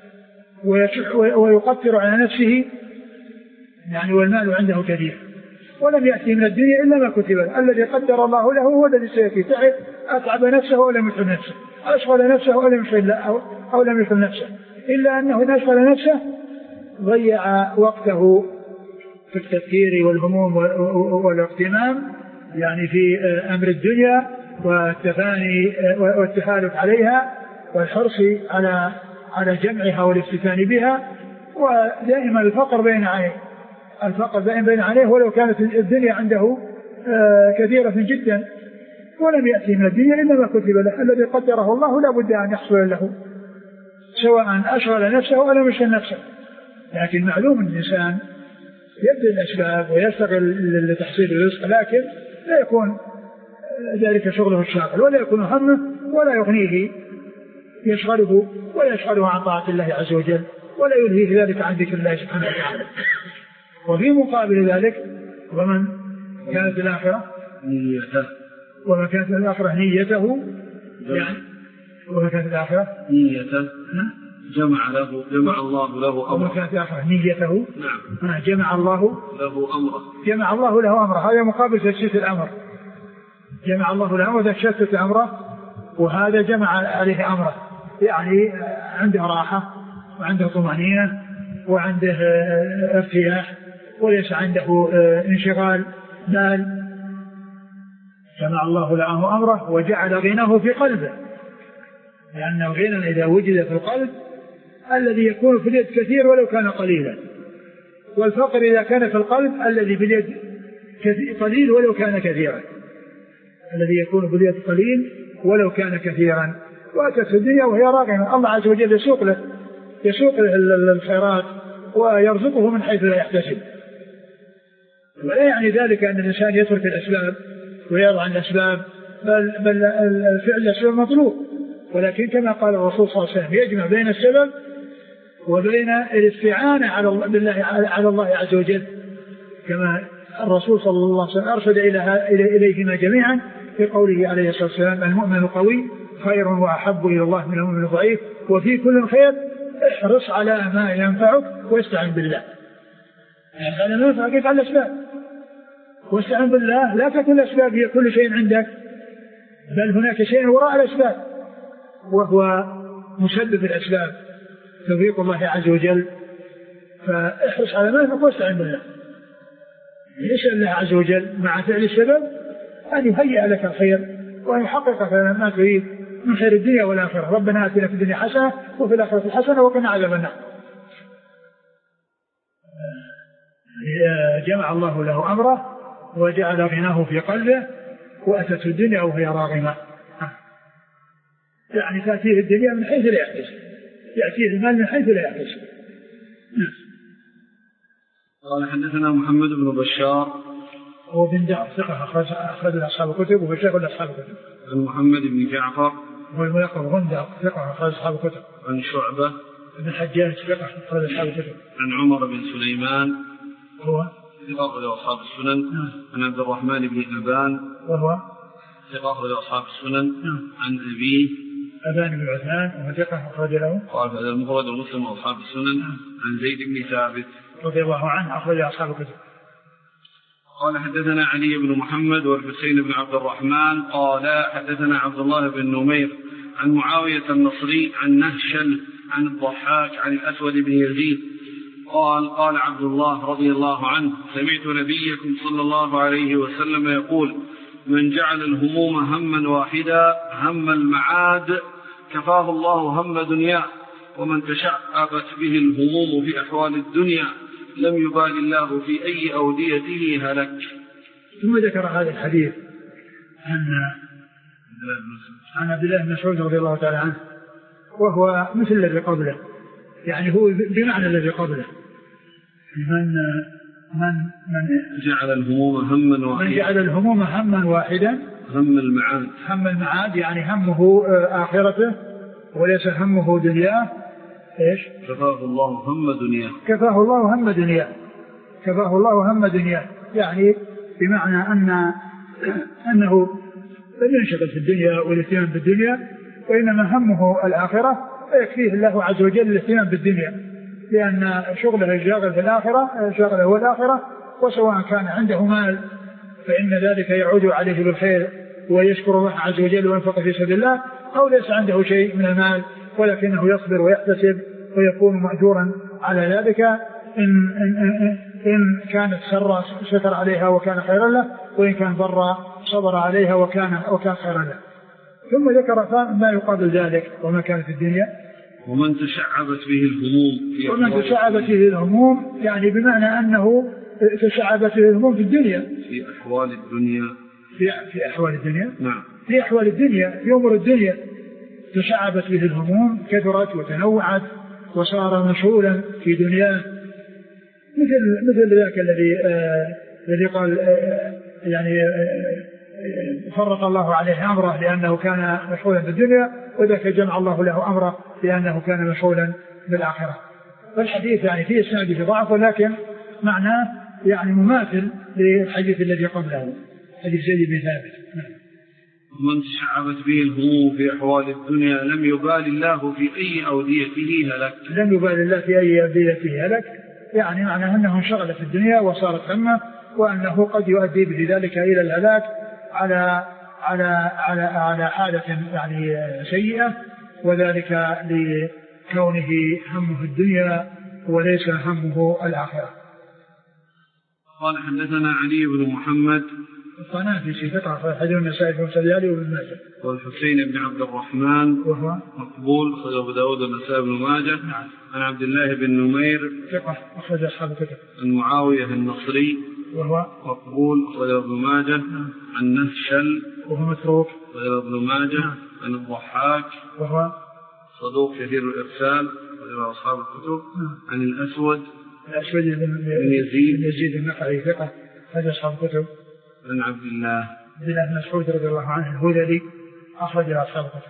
ويقتر على نفسه يعني والمال عنده كثير ولم يأتي من الدنيا إلا ما كتب له الذي قدر الله له هو الذي سيأتي تعب أتعب نفسه ولم يشغل نفسه أشغل نفسه ولم يشغل نفسه إلا أنه إذا أشغل نفسه ضيع وقته في التفكير والهموم والاغتمام يعني في أمر الدنيا والتفاني والتحالف عليها والحرص على جمعها والافتتان بها ودائما الفقر بين عينيه ولو كانت الدنيا عنده كثيرة جدا ولم يأتي من الدنيا إلا ما كتب له الذي قدره الله لا بد أن يحصل له سواء أشغل نفسه أو لم يشغل نفسه. لكن معلوم الإنسان يبذل الأسباب ويشتغل لتحصيل الرزق لكن لا يكون ذلك شغله الشاغل ولا يكون همه ولا يغنيه يشغله ولا يشغله عن طاعة الله عز وجل ولا يلهيه ذلك عن ذكر الله سبحانه وتعالى. وفي مقابل ذلك ومن كانت الآخرة نيته يعني ومن كانت الآخرة نيته جمع الله له أمره ومن كانت الآخرة نيته نعم جمع الله له أمره هذا مقابل تشتت الأمر جمع الله له أمره تشتت أمره وهذا جمع عليه أمره يعني عنده راحة وعنده طمأنينة وعنده ارتياح وليس عنده انشغال بال. جمع الله له أمره وجعل غناه في قلبه لأن الغنى إذا وجد في القلب الذي يكون في اليد كثير ولو كان قليلا، والفقر إذا كان في القلب الذي في اليد قليل ولو كان كثيرا، الذي يكون في اليد قليل ولو كان كثيرا. وأتت الدنيا وهي راغمة، الله عز وجل يسوق له الخيرات ويرزقه من حيث لا يحتسب. ولا يعني ذلك أن الإنسان يترك الأسباب ويضع عن الأسباب، بل الفعل الأسباب مطلوب، ولكن كما قال الرسول صلى الله عليه وسلم يجمع بين السبب وبين الاستعانة على الله عز وجل، كما الرسول صلى الله عليه وسلم أرشد إليهما جميعا في قوله عليه الصلاة والسلام: المؤمن القوي خير وأحب إلى الله من المؤمن الضعيف، وفي كل خير احرص على ما ينفعك واستعن بالله. يعني على ما ينفعك افعل الأسباب واستعن بالله، لا تكن الأسباب هي كل شيء عندك، بل هناك شيء وراء الأسباب وهو مسبب الأسباب توفيق الله عز وجل. فاحرص على ما ينفعك واستعن بالله. يسأل الله عز وجل مع فعل السبب أن يهيئ لك الخير وأن يحقق ما تريد من خير الدنيا والآخرة. ربنا آتنا في الدنيا حسنة وفي الآخرة حسنة وقنا عذاب النار. جمع الله له أمره وجعل غناه في قلبه، وأتت الدنيا وهي راغمة. يعني تأتيه الدنيا من حيث لا يحتسب، يأتيه المال من حيث لا يحتسب. قال حدثنا محمد بن بشار هو بن جعفر ثقة أخرج أصحاب الكتب وبشار أصحاب الكتب. عن محمد بن جعفر هو الملقب غندر ثقة أخرج أصحاب الكتب. عن شعبة بن حجاج ثقة أخرج أصحاب الكتب. عن عمر بن سليمان هو ثقة أخرج أصحاب السنن. عن عبد الرحمن بن أبان وهو ثقة أخرج أصحاب السنن. عن أبيه أبان بن عثمان وهو ثقة أخرج له قال هذا المفرد ومسلم وأصحاب السنن. عن زيد بن ثابت رضي الله عنه أخرج أصحاب الكتب. قال حدثنا علي بن محمد والحسين بن عبد الرحمن قال حدثنا عبد الله بن نمير عن معاوية النصري عن نهشل عن الضحاك عن الأسود بن يزيد قال قال عبد الله رضي الله عنه: سمعت نبيكم صلى الله عليه وسلم يقول: من جعل الهموم هما واحدا هم المعاد كفاه الله هم دنياه، ومن تشعبت به الهموم في أحوال الدنيا لم يبال الله في أي أوديته هلك. ثم ذكر هذا الحديث عن عبد الله بن مسعود رضي الله تعالى عنه، وهو مثل الذي قبله، يعني هو بمعنى الذي قبله. من جعل الهموم هما واحدا، من جعل الهموم هما واحدا هم المعاد، هم المعاد يعني همه آخرته وليس همه دنياه. إيش؟ كفاه الله هم دنياه، كفاه الله هم دنياه، كفاه الله هم دنياه، يعني بمعنى أنه لم ينشغل في الدنيا والاهتمام بالدنيا، وإنما همه الآخرة، فيكفيه الله عز وجل الاهتمام بالدنيا، لأن شغله الشاغل في الآخرة شغله هو الآخرة، وسواء كان عنده مال فإن ذلك يعود عليه بالخير ويشكر الله عز وجل وينفق في سبيل الله، أو ليس عنده شيء من المال ولكنه يصبر ويحتسب ويكون مأجورا على ذلك. إن كانت سرا ستر عليها وكان خيرا له، وإن كان ضرا صبر عليها وكان خيرا له. ثم ذكر ما يقابل ذلك: وما كانت الدنيا ومن تشعبت به الهموم، ومن تشعبت به الهموم يعني بمعنى أنه تشعبت به الهموم في الدنيا، في أحوال الدنيا، في أحوال الدنيا، نعم، في أحوال الدنيا، في أمور الدنيا تشعبت به الهموم، كثرت وتنوعت وصار مشغولا في دنياه، مثل ذاك الذي قال يعني فرق الله عليه أمره لأنه كان مشغولا بالدنيا، وذاك جمع الله له أمره لأنه كان مشغولا بالآخرة. فالحديث يعني فيه اسناده ضعف، ولكن معناه يعني مماثل للحديث الذي قبله، حديث زيد بن ثابت. ومن تشعبت به الهموم في أحوال الدنيا لم يبال الله في أي أوديته هلك. لم يبال الله في أي أوديته هلك، يعني معناه أنه انشغل في الدنيا وصارت همه، وأنه قد يؤدي به ذلك إلى الهلاك على حالة يعني سيئة، وذلك لكونه همه الدنيا وليس همه الآخرة. قال حدثنا علي بن محمد الطنافسي ثقة حديث النسائي في مسجد وابن ماجه. والحسين بن عبد الرحمن وهو مقبول أخرج أبو داود والنسائي بن ماجه. نعم. عن عبد الله بن نمير ثقة أخرج أصحاب الكتب. عن معاوية النصري وهو مقبول أخرج ابن ماجه. نعم. عن نهشل وهو متروك أخرج ابن ماجه. نعم. عن الضحاك وهو صدوق كثير الإرسال أخرج أصحاب الكتب. نعم. عن الأسود بن يزيد النخعي ثقة أخرج أصحاب الكتب. عن عبد الله بن مسعود رضي الله عنه الهذلي أخرج أصحاب الكتب.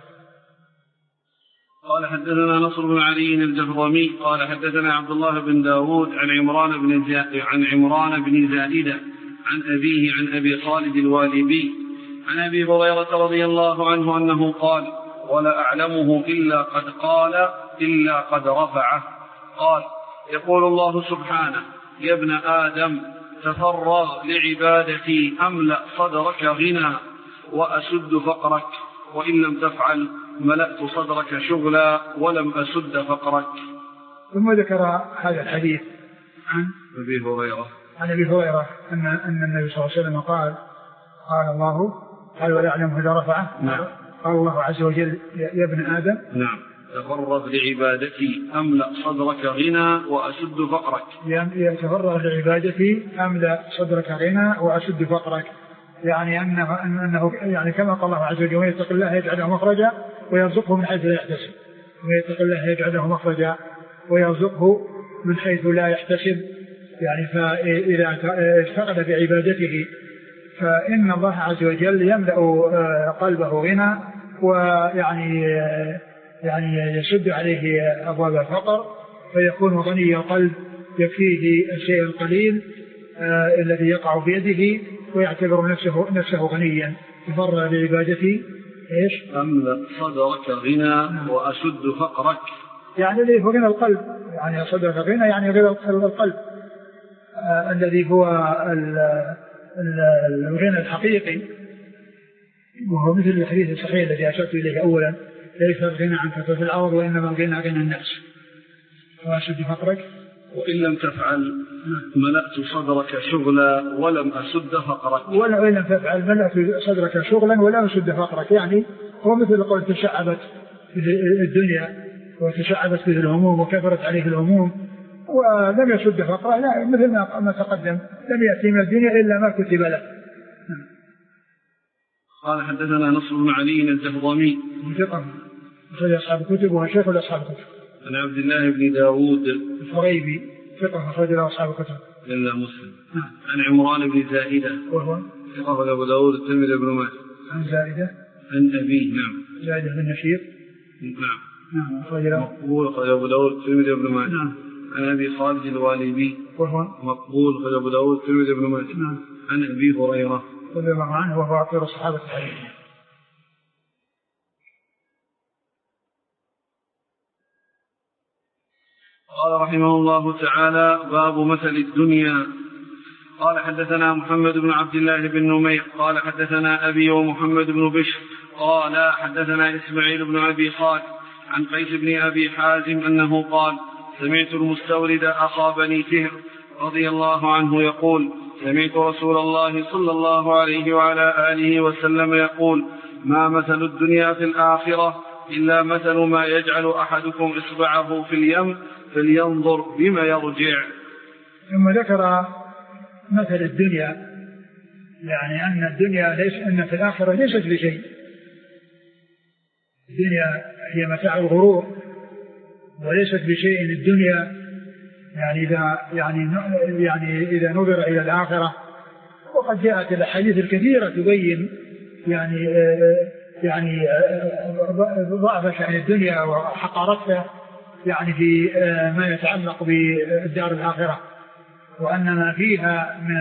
قال حدثنا نصر بن علي الجهضمي قال حدثنا عبد الله بن داود عن عمران بن زائدة عن أبيه عن أبي خالد الوالبي عن أبي هريرة رضي الله عنه أنه قال ولا أعلمه إلا قد قال إلا قد رفعه قال يقول الله سبحانه يا ابن آدم تفرغ لعبادتي أملأ صدرك غنى وأسد فقرك وإن لم تفعل ملأت صدرك شغلا ولم أسد فقرك. ثم ذكر هذا الحديث عن أبي هريرة أن النبي صلى الله عليه وسلم قال الله قال ولا أعلم إذا رفعه. نعم. قال الله عز وجل يا ابن آدم نعم تفرغ لعبادتي أملأ صدرك غنى وأسد فقرك. يتفرغ لعبادتي أملأ صدرك غنى وأسد فقرك يعني أنه يعني كما قال الله عز وجل ويتق الله يجعله مخرجا ويرزقه من حيث لا يحتسب ويتق الله يجعله مخرجا ويرزقه من حيث لا يحتسب يعني فإذا اشتغل بعبادته فإن الله عز وجل يملأ قلبه غنى ويعني يسد عليه أبواب الفقر فيكون غني القلب يكفيه الشيء القليل الذي يقع بيده ويعتبر نفسه غنيا. يفرغ لعبادتي ايش؟ أملأ صدرك غنى وأسد فقرك يعني الذي هو غنى القلب يعني صدرك غنى يعني غنى القلب الذي هو الغنى الحقيقي وهو مثل الحديث الصحيح الذي أشرت إليه أولا ليس الغنى عن كثرة الأرض وإنما الغنى غنى النفس. وأسد فقرك وإن لم تفعل ملأت صدرك شغلا ولم أسد فقرك. وإن لم تفعل ملأت صدرك شغلا ولم أسد فقرك يعني هو مثل قول تشعبت في الدنيا وتشعبت به الهموم وكثرت عليه الهموم ولم يسد فقره لا مثل ما تقدم لم يأتي من الدنيا إلا ما كتب له. قال حدثنا نصر بن علي الجهضمي ثقة أخرج أصحاب الكتب وهو شيخ أصحاب الكتب. عن عبد الله بن داود الفريبي ثقة أخرج أصحاب الكتب إلا مسلم. عن عمران بن زائدة وهو ثقة أبو داود الترمذي بن ماجه. عن زائدة عن أبيه نعم زائدة بن نشير نعم مقبول أخرج أبو داود الترمذي بن ماجه. نعم. عن أبي خالد الوالبي وهو مقبول أخرج أبو داود الترمذي بن ماجه. نعم. عن أبي هريرة رضي الله عنه وهو أكثر الصحابة الحديث. قال رحمه الله تعالى باب مثل الدنيا. قال حدثنا محمد بن عبد الله بن نمير قال حدثنا أبي ومحمد بن بشر قال حدثنا إسماعيل بن أبي خالد عن قيس بن أبي حازم أنه قال سمعت المستورد أخا بني فهر رضي الله عنه يقول سمعت رسول الله صلى الله عليه وعلى آله وسلم يقول ما مثل الدنيا في الآخرة إلا مثل ما يجعل أحدكم إصبعه في اليم فلينظر بما يرجع. ثم ذكر مثل الدنيا يعني أن الدنيا أن في الآخرة ليست بشيء. الدنيا هي متاع الغرور وليست بشيء. الدنيا يعني إذا نظر إلى الآخرة وقد جاءت الأحاديث الكثيرة تبين يعني ضعف شأن الدنيا وحقارتها يعني في ما يتعلق بالدار الآخرة وأن ما فيها من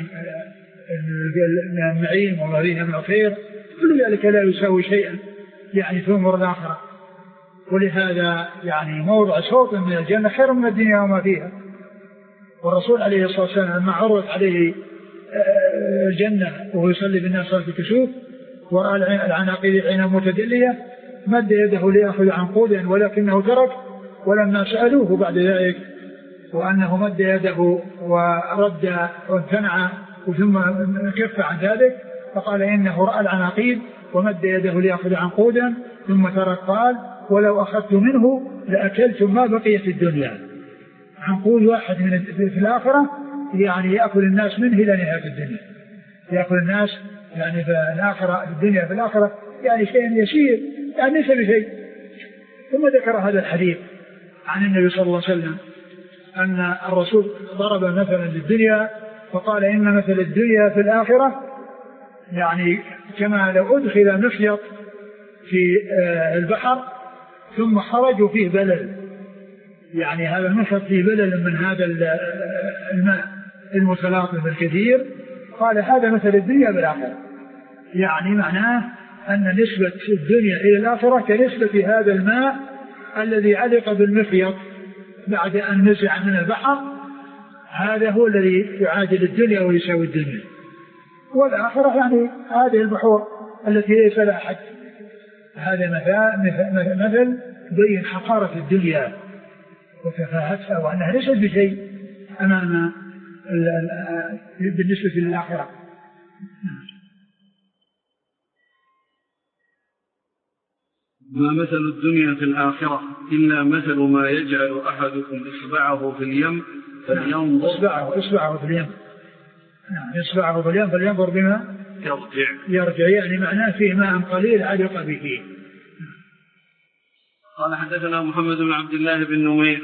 النعيم وما فيها من الخير كل ذلك لا يساوي شيئا يعني في أمور الآخرة. ولهذا يعني موضع صوت من الجنة خير من الدنيا وما فيها. والرسول عليه الصلاة والسلام لما عرضت عليه الجنة وهو يصلي بالناس صلاة الكسوف ورأى العناقيد عينا متدلية مد يده ليأخذ عنقودا ولكنه ترك ولما سألوه بعد ذلك وأنه مد يده ورد وامتنع ثم كف عن ذلك فقال إنه رأى العناقيد ومد يده ليأخذ عنقودا ثم ترك قال ولو أخذت منه لأكلت ما بقي في الدنيا. عنقود واحد في الآخرة يعني يأكل الناس منه إلى نهاية الدنيا، يأكل الناس يعني في الآخرة في الدنيا في الآخرة يعني شيء يسير يعني ليس بشيء. ثم ذكر هذا الحديث عن النبي صلى الله عليه وسلم أن الرسول ضرب مثلا للدنيا فقال إن مثل الدنيا في الآخرة يعني كما لو أدخل مخيط في البحر ثم خرجوا فيه بلل، يعني هذا المخيط فيه بلل من هذا الماء المتلاطم الكثير. قال هذا مثل الدنيا بالآخرة، يعني معناه أن نسبة الدنيا إلى الآخرة كنسبة هذا الماء الذي علق بالمخيط بعد أن نزع من البحر، هذا هو الذي يعادل الدنيا ويساوي الدنيا. والآخرة يعني هذه البحور التي ليس لها حد. هذا مثل بين حقارة الدنيا وكفاءتها وأنها ليست بشيء أمام بالنسبة للآخرة. ما مثل الدنيا في الآخرة إلا مثل ما يجعل أحدكم إصبعه في اليم فلينظر إصبعه في اليم، إصبعه في اليم فلينظر بما يرجع، يعني معناه فيه ماء قليل علق به. قال حدثنا محمد بن عبد الله بن نمير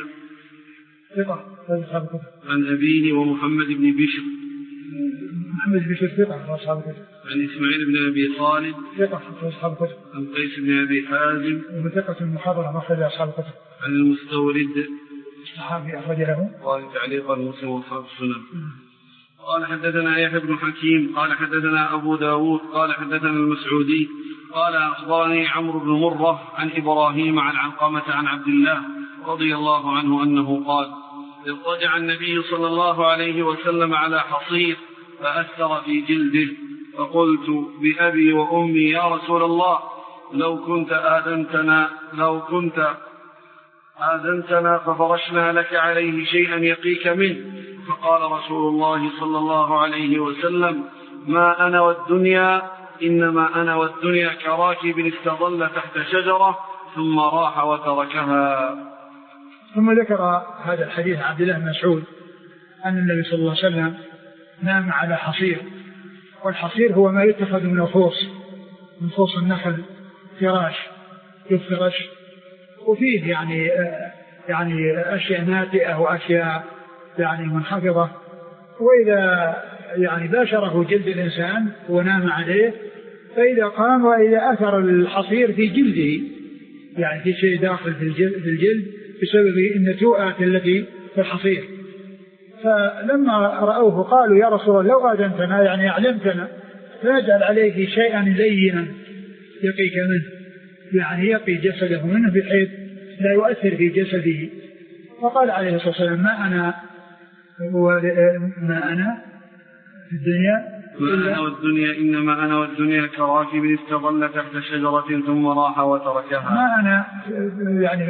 عن أبيه ومحمد بن بشر محمد بن بشر ثقة أصحاب الكتب. عن إسماعيل بن أبي خالد ثقة أصحاب الكتب. عن قيس بن أبي حازم ثقة محاضرة أخرج أصحاب الكتب. عن المستورد الصحابي أخرج له قال تعليقا مسلم وأصحاب السنن. قال حدثنا يحيى بن حكيم قال حدثنا أبو داود قال حدثنا المسعودي قال أخبرني عمرو بن مرة عن إبراهيم عن علقمة عن عبد الله رضي الله عنه أنه قال اضطجع النبي صلى الله عليه وسلم على حصير فأثر في جلده فقلت بأبي وأمي يا رسول الله لو كنت آذنتنا ففرشنا لك عليه شيئا يقيك منه. فقال رسول الله صلى الله عليه وسلم ما أنا والدنيا إنما أنا والدنيا كراكب استظل تحت شجرة ثم راح وتركها. ثم ذكر هذا الحديث عبد الله بن مسعود أن النبي صلى الله عليه وسلم نام على حصير، والحصير هو ما يتخذ من خوص النخل فراش يفترش وفيه يعني أشياء ناتئة وأشياء يعني منخفضة، وإذا يعني باشره جلد الإنسان ونام عليه فإذا قام وإذا أثر الحصير في جلده يعني في شيء داخل في الجلد بسبب النتوءات التي في الحصير. فلما رأوه قالوا يا رسول الله لو آذنتنا يعني أعلمتنا فنجعل عليه شيئا لينا يقيك منه، يعني يقي جسده منه بحيث لا يؤثر في جسده. فقال عليه الصلاة والسلام ما أنا في الدنيا ما أنا والدنيا إنما أنا والدنيا كراكب استظل تحت شجرة ثم راح وتركها. ما أنا يعني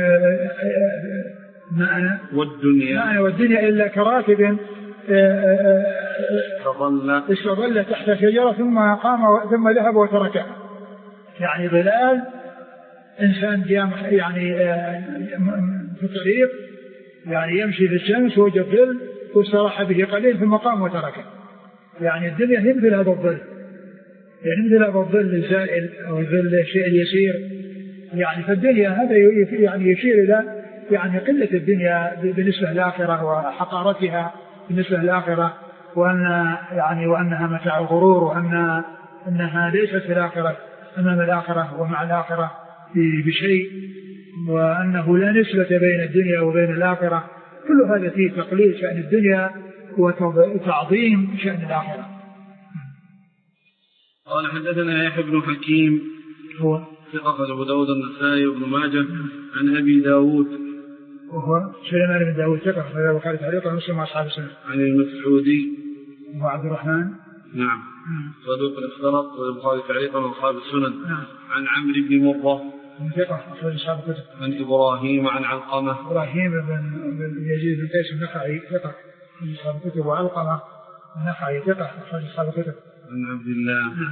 ما أنا والدنيا إلا كراكب استظل تحت شجرة ثم قام ثم ذهب وتركها، يعني ظلال إنسان يعني في الطريق يعني يمشي في الشمس وجد ظل واستراح به قليل ثم قام وتركه. يعني الدنيا هي مثل هذا الظل، يعني مثل هذا الظل الزائل أو الظل الشيء اليسير. يعني فالدنيا هذا يعني يشير إلى يعني قلة الدنيا بالنسبة للآخرة وحقارتها بالنسبة للآخرة، وأنها متاع الغرور، وأنها ليست في الآخرة أمام الآخرة ومع الآخرة بشيء، وأنه لا نسبة بين الدنيا وبين الآخرة. كل هذا فيه تقليل شأن الدنيا وتعظيم شأن الآخرة. قال حدثنا يحيى بن حكيم هو ثقة أبو داود النسائي وابن ماجه عن أبي داود وهو سليمان بن داود ثقة أبو خالد تعليقا مسلم أصحاب السنة. عن المسعودي وهو عبد الرحمن نعم صدوق الاختلط والبخاري تعليقا وأصحاب السنن. نعم. عن عمرو بن مرة ثقة أخرج أصحاب الكتب. عن إبراهيم عن علقمة إبراهيم بن يزيد بن قيس النخعي ثقة أصحاب الكتب. وعلقمة النخعي ثقة أخرج أصحاب الكتب. عن عبد الله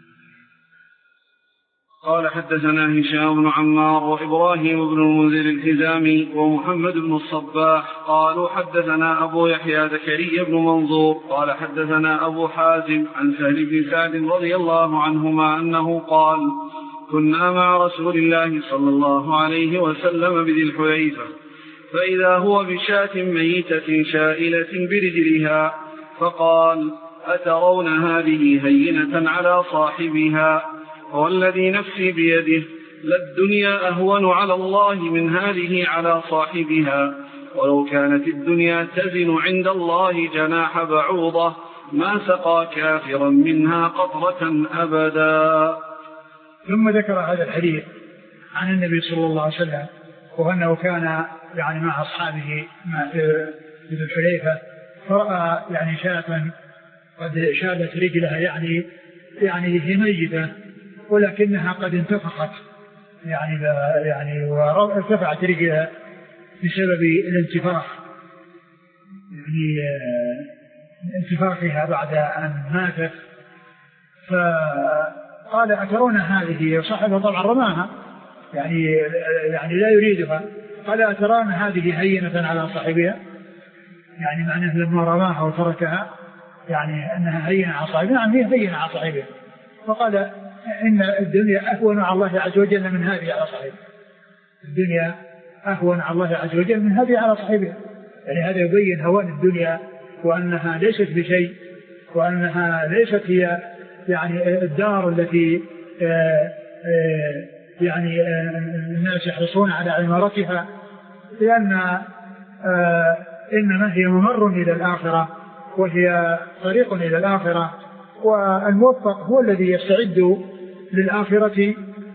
قال حدثنا هشام بن عمار وإبراهيم بن المنذر الحزامي ومحمد بن الصباح قالوا حدثنا أبو يحيى زكريا بن منظور قال حدثنا أبو حازم عن سهل بن سعد رضي الله عنهما أنه قال كنا مع رسول الله صلى الله عليه وسلم بذي الحليفة فإذا هو بشاة ميتة شائلة برجلها فقال أترون هذه هينة على صاحبها والذي نفسي بيده للدنيا أهون على الله من هذه على صاحبها ولو كانت الدنيا تزن عند الله جناح بعوضة ما سقى كافرا منها قطرة أبدا. ثم ذكر هذا الحديث عن النبي صلى الله عليه وسلم وأنه كان يعني مع أصحابه في الحليفة فرأى يعني شاة قد شالت رجلها يعني هي ميتة ولكنها قد انتفخت يعني وارتفعت رجلها بسبب الانتفاخ يعني انتفاخها بعد أن ماتت. فقال أترون هذه صاحبها طبعا رماها يعني لا يريدها قال أترون هذه هينة على صاحبها يعني معناه لما رماها وتركها يعني أنها هينة على صاحبها يعني هي هينة على صاحبها. فقال إن الدنيا أهون على الله عز وجل من هذه على صاحبها. الدنيا أهون على الله عز وجل من هذه على صاحبها يعني هذا يبين هوان الدنيا وأنها ليست بشيء وأنها ليست هي يعني الدار التي يعني الناس يحرصون على عمارتها لأن إنما هي ممر إلى الآخرة وهي طريق إلى الآخرة والموفق هو الذي يستعد للآخرة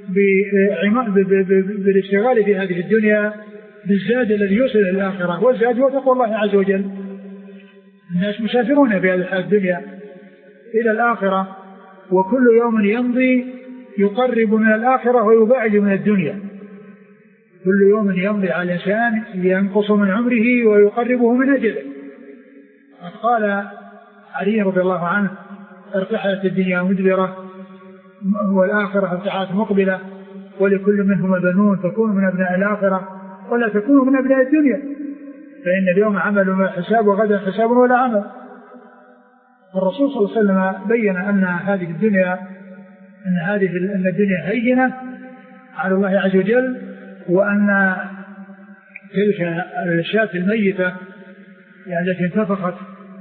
بالاشتغال في هذه الدنيا بالزاد الذي يوصل إلى الآخرة والزاد هو تقوى الله عز وجل. الناس مسافرون في هذه الدنيا إلى الآخرة وكل يوم يمضي يقرب من الآخرة ويبعد من الدنيا. كل يوم يمضي على الإنسان ينقص من عمره ويقربه من أجله. قال علي رضي الله عنه ارتحلت الدنيا مدبرة والآخرة ارتحلت مقبلة ولكل منهما بنون تكون من أبناء الآخرة ولا تكون من أبناء الدنيا فإن اليوم عمل ولا حساب وغدا حساب ولا عمل. الرسول صلى الله عليه وسلم بين أن هذه الدنيا أن الدنيا هينة على الله عز وجل وأن تلك الشاة الميتة يعني التي انتفخت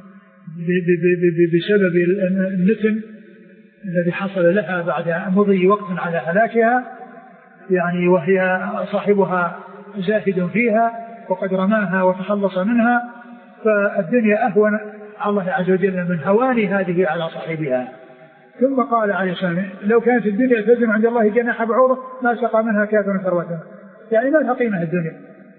بسبب النتن الذي حصل لها بعد مضي وقت على هلاكها يعني وهي صاحبها زاهد فيها وقد رماها وتخلص منها فالدنيا أهون على الله عز وجل من هوان هذه على صاحبها. ثم قال عليه السلام لو كانت الدنيا تزن عند الله جناح بعوضة ما سقى منها كافر ثروة يعني ما لها قيمة الدنيا.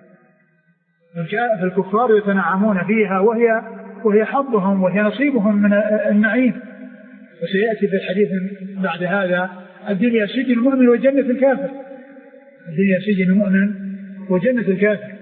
فالكفار يتنعمون فيها وهي حظهم وهي نصيبهم من النعيم. وسيأتي في الحديث بعد هذا الدنيا سجن المؤمن وجنة الكافر. الدنيا سجن المؤمن وجنة الكافر.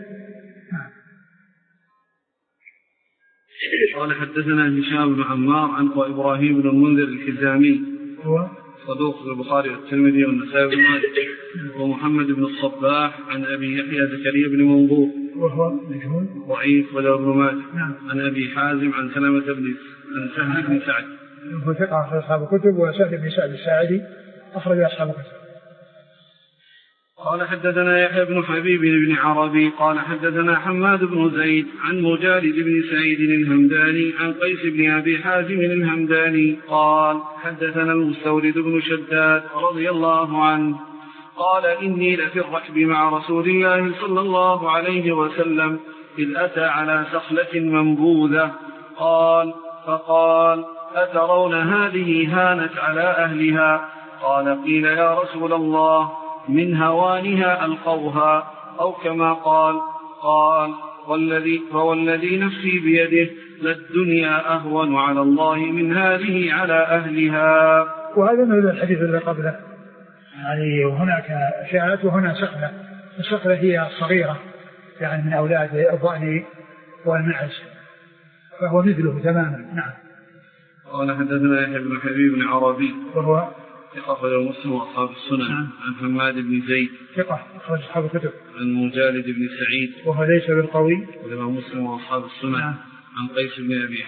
قال حدثنا هشام بن عمار عن إبراهيم بن المنذر الحزامي هو صدوق البخاري والترمذي والنسائي بن ماجه ومحمد بن الصباح عن أبي يحيى زكريا بن منظور وهو ضعيف وله ابن ماجه عن أبي حازم عن سهل بن سعد وهو ثقة في أصحاب الكتب وسهل بن سعد الساعدي أخرج أصحاب الكتب. قال حدثنا يحيى بن حبيب بن عربي قال حدثنا حماد بن زيد عن مجالد بن سعيد الهمداني عن قيس بن أبي حازم الهمداني قال حدثنا المستورد بن شداد رضي الله عنه قال إني لفي الركب مع رسول الله صلى الله عليه وسلم إذ أتى على سخلة منبوذة فقال أترون هذه هانت على أهلها؟ قال قيل يا رسول الله من هوانها ألقوها أو كما قال والذي نفسي بيده للدنيا أهون على الله من هذه على أهلها. وهذا من الحديث اللي قبله يعني هناك شاة وهنا سخلة. السخلة هي الصغيرة يعني من أولاد الضأن والمعز فهو مثله تماما. نعم. قال حدثنا يحيى بن حبيب بن عربي وهو ثقة أخرجه مسلم وأصحاب السنن. عن حماد بن زيد ثقة أخرج أصحاب الكتب. عن مجالد بن سعيد وهو ليس بالقوي وله مسلم وأصحاب السنن. عن قيس بن أبي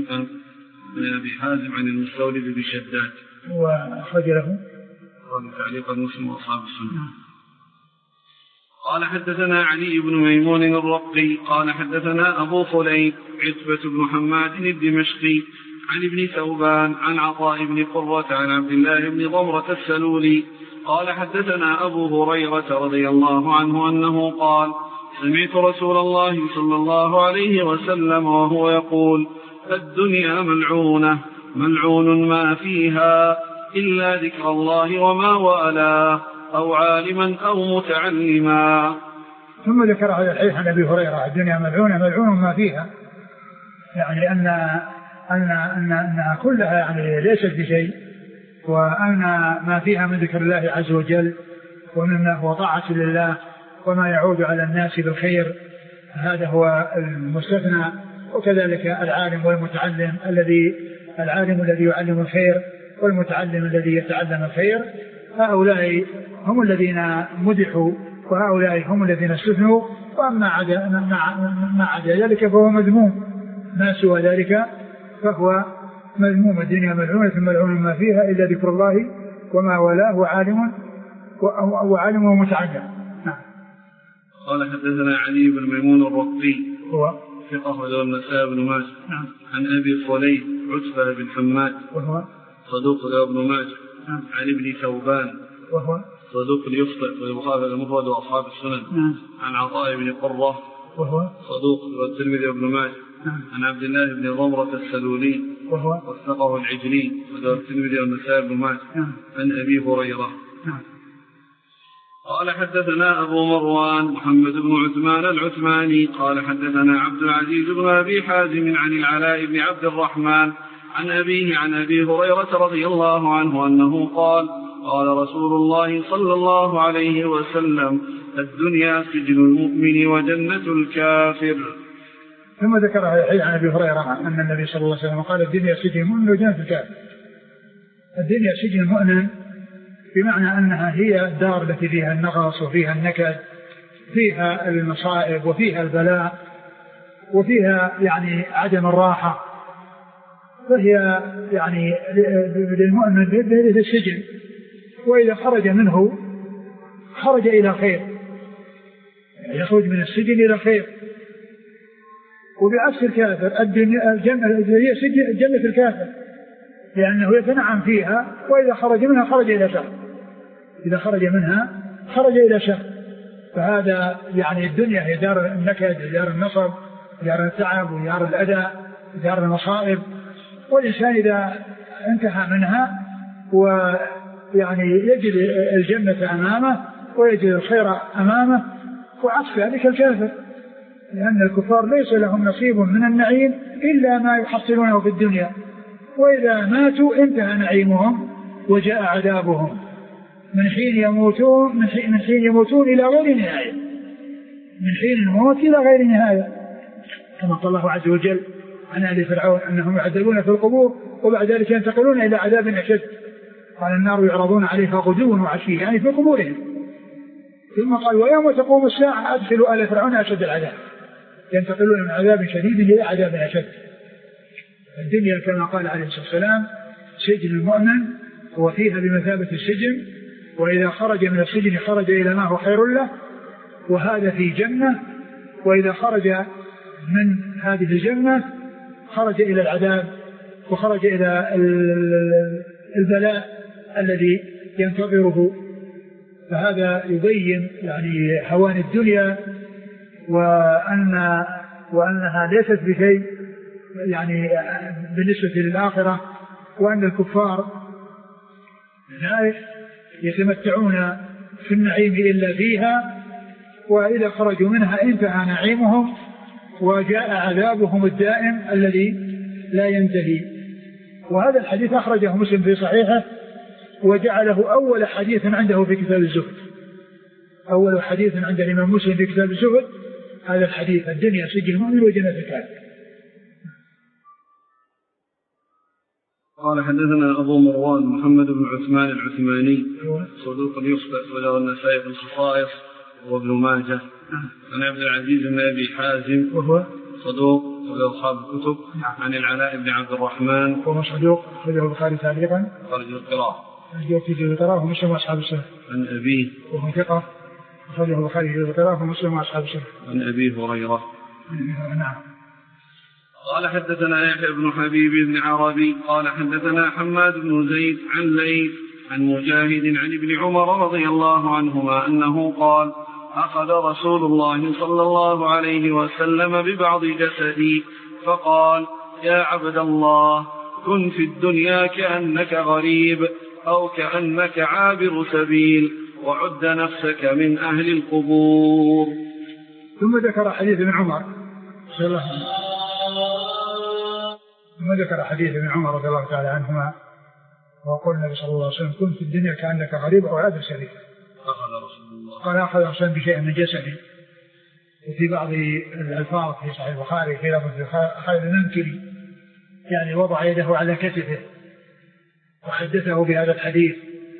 حازم عن المستورد بن شداد وأخرج له تعليق مسلم وأصحاب السنن. قال حدثنا علي بن ميمون الرقي قال حدثنا أبو خليل عتبة بن حماد الدمشقي عن ابن ثوبان عن عطاء بن قرة عن عبد الله بن ضمرة السلولي قال حدثنا أبو هريرة رضي الله عنه أنه قال سمعت رسول الله صلى الله عليه وسلم وهو يقول الدنيا ملعونة ملعون ما فيها إلا ذكر الله وما والاه أو عالما أو متعلما. ثم ذكر هذا الحديث عن أبي هريرة الدنيا ملعونة ملعون ما فيها، يعني أنها كلها يعني ليست بشيء، وأن ما فيها من ذكر الله عز وجل ومما هو طاعة لله وما يعود على الناس بالخير هذا هو المستثنى. وكذلك العالم والمتعلم العالم الذي يعلم الخير والمتعلم الذي يتعلم الخير، هؤلاء هم الذين مدحوا وهؤلاء هم الذين استثنوا. وأما ما عدا ذلك فهو مذموم، ما سوى ذلك فهو مذموم. الدنيا ملعونة ملعون ما فيها إلا ذكر الله وما والاه وعالم ومتعلم. قال حدثنا علي بن ميمون الرقي هو ثقة أخرجه النسائي بن ماجه. عن أبي خليل عتبة بن حماد وهو صدوق له ابن ماجه. عن ابن ثوبان وهو صدوق يخطئ والبخاري المفرد وأصحاب السنن. عن عطاء بن قرة وهو صدوق والترمذي وابن ماجه. عن عبد الله بن ضمرة السلولي وهو وثقه العجلي والترمذي والنسائي بن ماجه. عن أبي هريرة. قال حدثنا أبو مروان محمد بن عثمان العثماني قال حدثنا عبد العزيز بن أبي حازم عن العلاء بن عبد الرحمن عن أبيه عن أبي هريرة رضي الله عنه أنه قال قال رسول الله صلى الله عليه وسلم الدنيا سجن المؤمن وجنة الكافر. ثم ذكر عن أبي هريرة أن النبي صلى الله عليه وسلم قال الدنيا سجن المؤمن وجنة الكافر. الدنيا سجن المؤمن بمعنى أنها هي الدار التي فيها النغص وفيها النكد، فيها المصائب وفيها البلاء وفيها يعني عدم الراحة، فهي يعني للمؤمن في السجن، وإذا خرج منه خرج إلى خير، يخرج من السجن إلى خير. وبعكس الكافر هي سجن جنة الكافر، لأنه يتنعم فيها، وإذا خرج منها خرج إلى شر، إذا خرج منها خرج إلى شر. فهذا يعني الدنيا هي دار النكد، دار النصب، دار التعب ودار الأذى، دار المصائب. والإنسان إذا انتهى منها ويعني يجد الجنة أمامه ويجد الخير أمامه. وعكس ذلك الكافر، لأن الكفار ليس لهم نصيب من النعيم إلا ما يحصلونه في الدنيا، وإذا ماتوا انتهى نعيمهم وجاء عذابهم من حين يموتون إلى غير نهاية، من حين الموت إلى غير نهاية، كما قال الله عز وجل عن آل فرعون أنهم يعذبون في القبور وبعد ذلك ينتقلون إلى عذاب أشد. قال النار يعرضون عليها غدوا وعشيا، يعني في قبورهم. ثم قال ويوم تقوم الساعة أدخلوا آل فرعون أشد العذاب، ينتقلون من عذاب شديد إلى عذاب أشد. الدنيا كما قال عليه الصلاة والسلام سجن المؤمن، هو فيها بمثابة السجن، وإذا خرج من السجن خرج إلى ما هو خير له، وهذا في جنة. وإذا خرج من هذه الجنة خرج إلى العذاب وخرج إلى البلاء الذي ينتظره. فهذا يبين يعني هوان الدنيا وأنها ليست بشيء يعني بالنسبة للآخرة، وأن الكفار لا يتمتعون في النعيم إلا فيها، وإذا خرجوا منها انتهى نعيمهم وجاء عذابهم الدائم الذي لا ينتهي. وهذا الحديث أخرجه مسلم في صحيحه وجعله أول حديث عنده في كتاب الزهد. أول حديث عند الإمام مسلم في كتاب الزهد هذا الحديث الدنيا سجن المؤمن وجنة الكافر. قال حدثنا أبو مروان محمد بن عثمان العثماني صدوق يخطئ وله النسائي في الخصائص وابن ماجه. عن عبد العزيز بن أبي حازم وهو صدوق وله أصحاب الكتب. عن العلاء بن عبد الرحمن وهو صدوق أخرجه البخاري تعليقا خرج القراءة في القراءة ومسلم وأصحاب السنة. عن أبيه وهو ثقة أخرجه البخاري في القراءة ومسلم وأصحاب السنة. عن أبي هريرة. نعم. قال حدثنا يحيى بن حبيب بن عربي قال حدثنا حماد بن زيد عن ليث عن مجاهد عن ابن عمر رضي الله عنهما أنه قال أخذ رسول الله صلى الله عليه وسلم ببعض جسدي فقال يا عبد الله كن في الدنيا كأنك غريب أو كأنك عابر سبيل وعد نفسك من أهل القبور. ثم ذكر حديث ابن عمر رضي الله تعالى عنهما وقال النبي صلى الله عليه وسلم كن في الدنيا كأنك غريب أو عابر سبيل. قال أخذ رسول الله بشيء من جسده. وفي بعض الألفاظ في صحيح البخاري في لفظ خالد المنكري يعني وضع يده على كتفه وحدثه بهذا الحديث.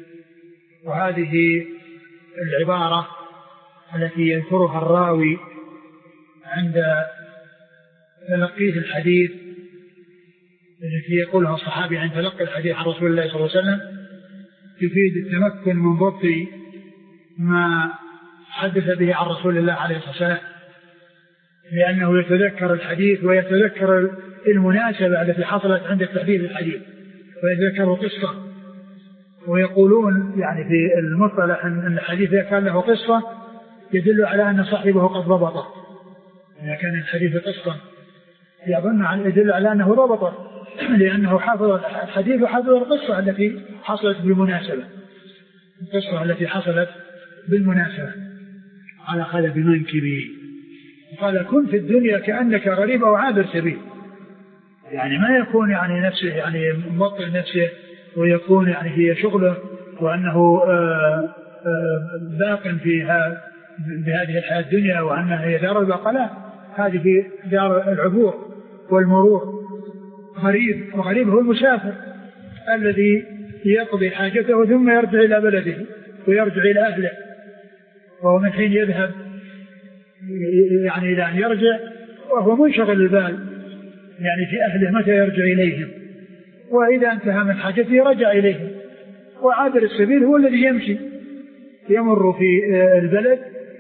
وهذه العبارة التي يذكرها الراوي عند تلقيه الحديث التي يقولها الصحابي عند تلقي الحديث عن رسول الله صلى الله عليه وسلم تفيد التمكن من ضبط ما حدث به عن رسول الله عليه الصلاة والسلام لأنه يتذكر الحديث ويتذكر المناسبة التي حصلت عند تحديث الحديث ويتذكر قصة. ويقولون يعني في المصطلح أن الحديث إذا كان له قصة يدل على أن صاحبه قد ضبطه. إذا كان الحديث قصة يدل على أنه ضبطه لأنه حافظ الحديث وحافظ القصة التي حصلت بالمناسبة. القصة التي حصلت بالمناسبة. على خلف منكبي قال كن في الدنيا كأنك غريب أو عابر سبيل. يعني ما يكون يعني نفسه يعني مبطل نفسه ويكون يعني في شغله وأنه باق فيها بهذه الحياة الدنيا وأنها هي دار البقاء. لا، هذه في دار العبور والمرور. غريب هو المسافر الذي يقضي حاجته ثم يرجع إلى بلده ويرجع إلى أهله وهو من حين يذهب يعني إلى أن يرجع وهو منشغل البال يعني في أهله متى يرجع إليهم وإذا انتهى من حاجته رجع إليهم. وعابر السبيل هو الذي يمشي يمر في البلد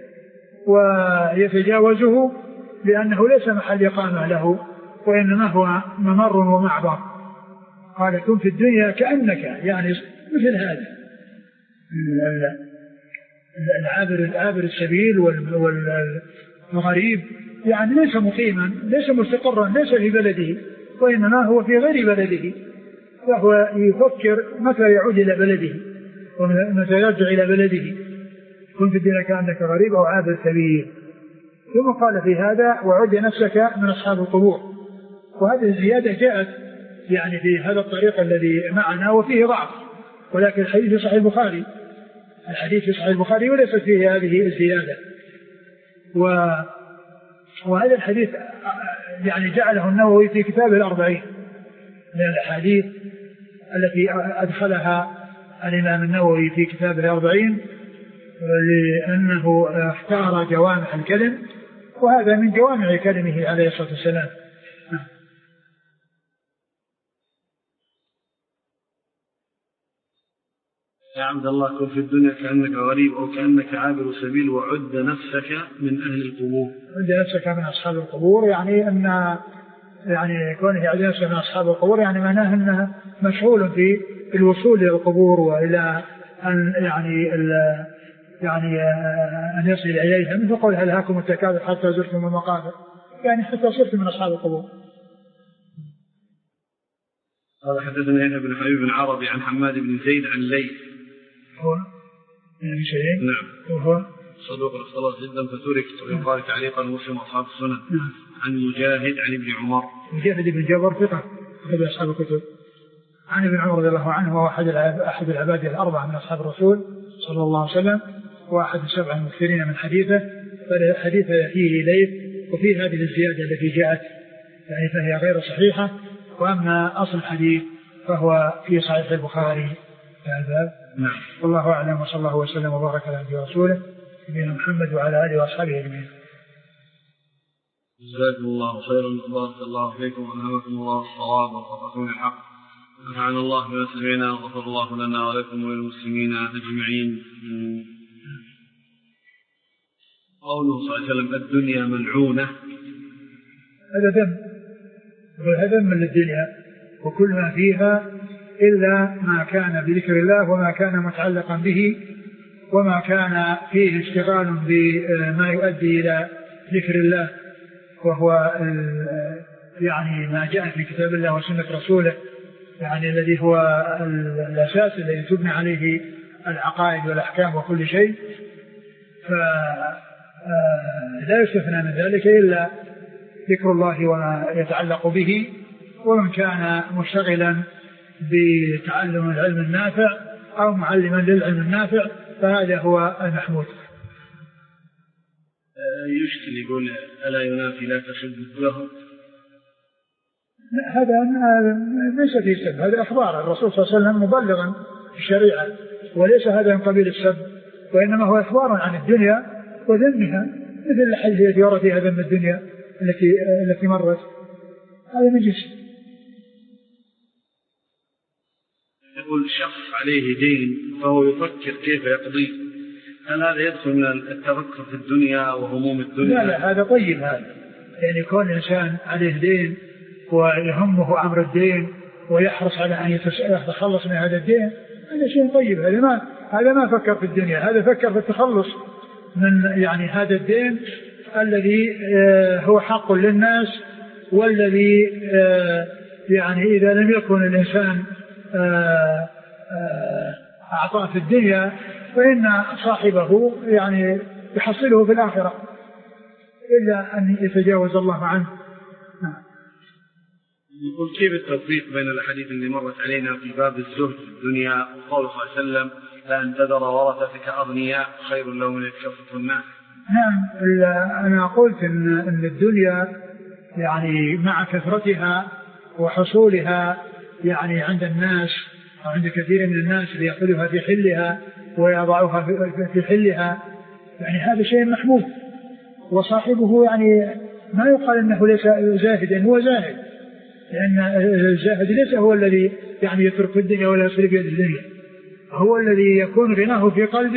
ويتجاوزه لأنه ليس محل إقامة له وإنما هو ممر ومعبر. قال كن في الدنيا كأنك يعني مثل هذا العابر السبيل والغريب يعني ليس مقيما ليس مستقرا ليس في بلده وإنما هو في غير بلده فهو يفكر متى يعود إلى بلده ومتى يرجع إلى بلده. كن في الدنيا كأنك غريب أو عابر سبيل. ثم قال في هذا وعد نفسك من أصحاب القبور. وهذه الزيادة جاءت يعني في هذا الطريق الذي معنا وفيه ضعف ولكن الحديث في صحيح البخاري وليست فيه هذه الزيادة. وهذا الحديث يعني جعله النووي في كتابه الأربعين من الأحاديث التي أدخلها الإمام النووي في كتابه الأربعين لأنه اختار جوامع الكلم وهذا من جوامع كلمه عليه الصلاة والسلام. يا عبد الله كن في الدنيا كأنك غريب أو كأنك عابر سبيل وعد نفسك من أهل القبور. عد نفسك من أصحاب القبور يعني أن يعني كونه يعد نفسك من أصحاب القبور يعني معناه أنه مشغول في الوصول إلى القبور وإلى أن يعني أن يصل إليها مثل قول هل هاكم التكاثر حتى زرتم المقابر يعني حتى صرت من أصحاب القبور. قال حدثنا يحيى بن حبيب بن عربي عن حماد بن زيد عن ليث هو يعني شيء نعم وهو صدوق الاختلاط جدا فترك ويقال تعليقا مسلم أصحاب السنن. عن مجاهد عن ابن عمر مجاهد بن جبر ثقة أحد أصحاب الكتب. عن ابن عمر رضي الله عنه وهو أحد العباد الأربعة من أصحاب الرسول صلى الله عليه وسلم وأحد السبع المكثرين من حديثه. فحديثه فيه ليث وفيه هذه الزيادة التي جاءت يعني فهي غير صحيحة. وأما أصل الحديث فهو في صحيح البخاري هذا. نعم. والله أعلم، وصلى الله وسلم وبارك على نبينا ورسوله نبينا محمد وعلى آله وأصحابه أجمعين. جزاكم الله خيرا، بارك الله فيكم وألهمكم الله الصواب ووفقكم للحق، نفعنا الله بما سمعنا وغفر الله لنا ولكم وللمسلمين أجمعين. قوله صلى الله عليه وسلم الدنيا ملعونة، هذا ذم للدنيا وكل ما فيها إلا ما كان بذكر الله وما كان متعلقا به وما كان فيه اشتغال بما يؤدي إلى ذكر الله، وهو يعني ما جاء في كتاب الله وسنة رسوله، يعني الذي هو الأساس الذي تبنى عليه العقائد والأحكام وكل شيء. فلا يستثنى من ذلك إلا ذكر الله وما يتعلق به، ومن كان مشتغلا بتعلم العلم النافع أو معلما للعلم النافع فهذا هو المحمود. يشكل يقول ألا ينافي لا تسب الدهر؟ هذا ليس فيه سب، هذا أخبار الرسول صلى الله عليه وسلم مبلغا الشريعة، وليس هذا من قبيل السب، وإنما هو إخبار عن الدنيا وذمها، مثل الحديث التي ورد فيها ذم الدنيا التي مرت، هذا نجس. يقول شخص عليه دين فهو يفكر كيف يقضيه، هل هذا يدخل من التفكر في الدنيا وهموم الدنيا؟ لا هذا طيب، هذا يعني يكون إنسان عليه دين ويهمه أمر الدين ويحرص على أن يتخلص من هذا الدين، هذا شيء طيب. هذا ما فكر في الدنيا، هذا فكر في التخلص من يعني هذا الدين الذي هو حق للناس، والذي يعني إذا لم يكن الإنسان أعطاه في الدنيا فإن صاحبه يعني يحصله في الآخرة إلا أن يتجاوز الله عنه. يقول كيف التوفيق بين الأحاديث اللي مرت علينا في باب الزهد في الدنيا وقوله صلى الله عليه وسلم لأن تذر ورثتك أغنياء خير لهم من يتكفف الناس؟ نعم، أنا قلت إن الدنيا يعني مع كثرتها وحصولها يعني عند الناس أو عند كثير من الناس ليأخذها في حلها ويضعها في حلها، يعني هذا شيء محمود، وصاحبه يعني ما يقال أنه ليس زاهدا، هو زاهد، لأن الزاهد ليس هو الذي يعني يترك الدنيا ولا يصير بيد الدنيا، هو الذي يكون غناه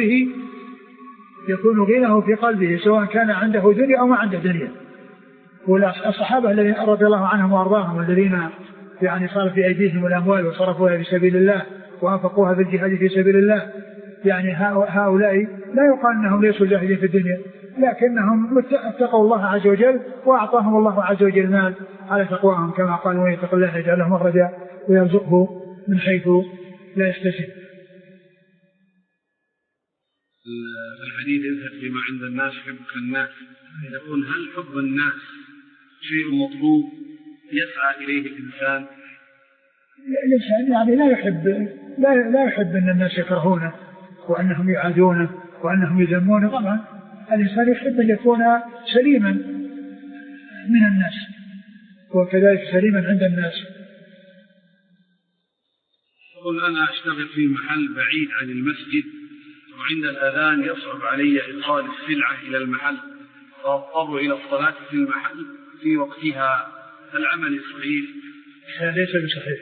في قلبه سواء كان عنده دنيا أو ما عنده دنيا. والصحابة الذين رضي الله عنهم وأرضاهم الذين يعني صار في أيديهم الأموال وصرفوها في سبيل الله وأنفقوها في الجهاد في سبيل الله، يعني هؤلاء لا يقال أنهم ليسوا زاهدين في الدنيا، لكنهم اتقوا الله عز وجل وأعطاهم الله عز وجل المال على تقواهم، كما قال ومن يتق الله يجعل له مخرجا ويرزقه من حيث لا يحتسب. الحديث يذهب فيما عند الناس حبك الناس، يقول هل حب الناس شيء مطلوب يسعى إليه الإنسان؟ الإنسان يعني لا يحب أن الناس يكرهونه وأنهم يعادونه وأنهم يذمونه. طبعا الإنسان يحب أن يكون سليما من الناس وكذلك سليما عند الناس. يقول أنا أشتغل في محل بعيد عن المسجد وعند الأذان يصعب علي إدخال السلعة إلى المحل فأضطر إلى الصلاة في المحل في وقتها، العمل صحيح؟ ليس بصحيح،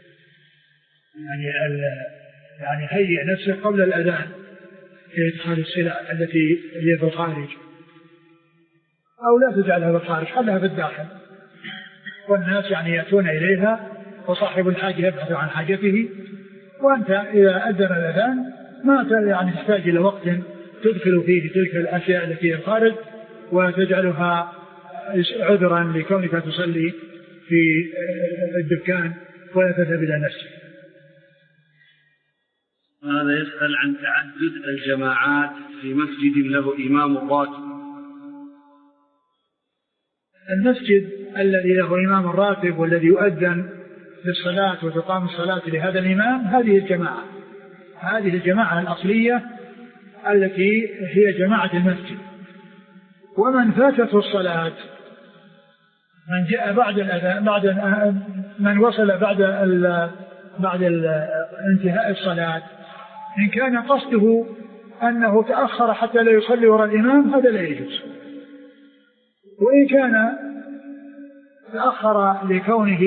يعني هيئ نفسك قبل الأذان في إدخال السلع التي هي في الخارج، أو لا تجعلها في الخارج، خلها في الداخل، والناس يعني يأتون إليها وصاحب الحاجة يبحث عن حاجته، وأنت إذا أذن الأذان ما يعني تحتاج إلى وقت تدخل فيه تلك الأشياء التي في الخارج وتجعلها عذرا لكونك تصلي في الدكان ولا تذهب إلى نفسك. هذا يسأل عن تعدد الجماعات في مسجد له إمام راتب. المسجد الذي له إمام راتب والذي يؤذن للصلاة وتقام الصلاة لهذا الإمام هذه الجماعة الأصلية التي هي جماعة المسجد. ومن فاتته الصلاة من جاء بعد الأذان من وصل بعد بعد انتهاء الصلاة إن كان قصده أنه تأخر حتى لا يصلي وراء الإمام هذا لا يجوز. وإن كان تأخر لكونه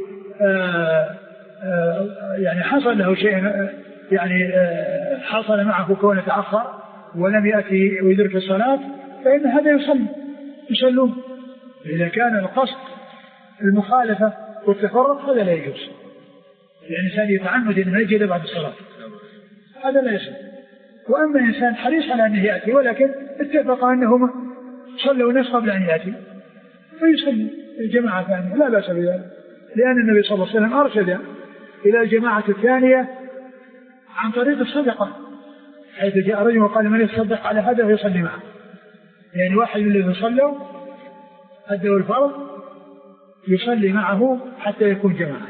يعني حصل له شيء يعني حصل معه كونه تأخر ولم يأتي ويدرك الصلاة فإن هذا يصلون. إذا كان القصد المخالفة والتفرق هذا لا يجوز. يعني إنسان يتعمد أن يجد بعد الصلاة هذا لا يصل. وأما إنسان حريص على أنه يأتي ولكن اتفق أنهما صلوا نصف قبل أن يأتي فيصلي الجماعة الثانية لا بأس بذلك، لأن النبي صلى الله عليه وسلم أرشد إلى الجماعة الثانية عن طريق الصدقة، حيث جاء رجل وقال من يتصدق على هذا ويصلي معه، يعني واحد من الذين صلوا أدوا الفرض يصلي معه حتى يكون جماعة.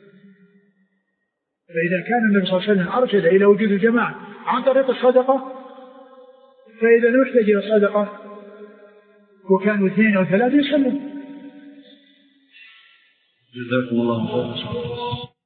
فإذا كان النبي صلى الله عليه وسلم أرشد إلى وجود الجماعة عن طريق الصدقة فإذا لم يحتاج إلى الصدقة وكانوا 2 أو 3 يصلوا. جزاكم الله خيرا.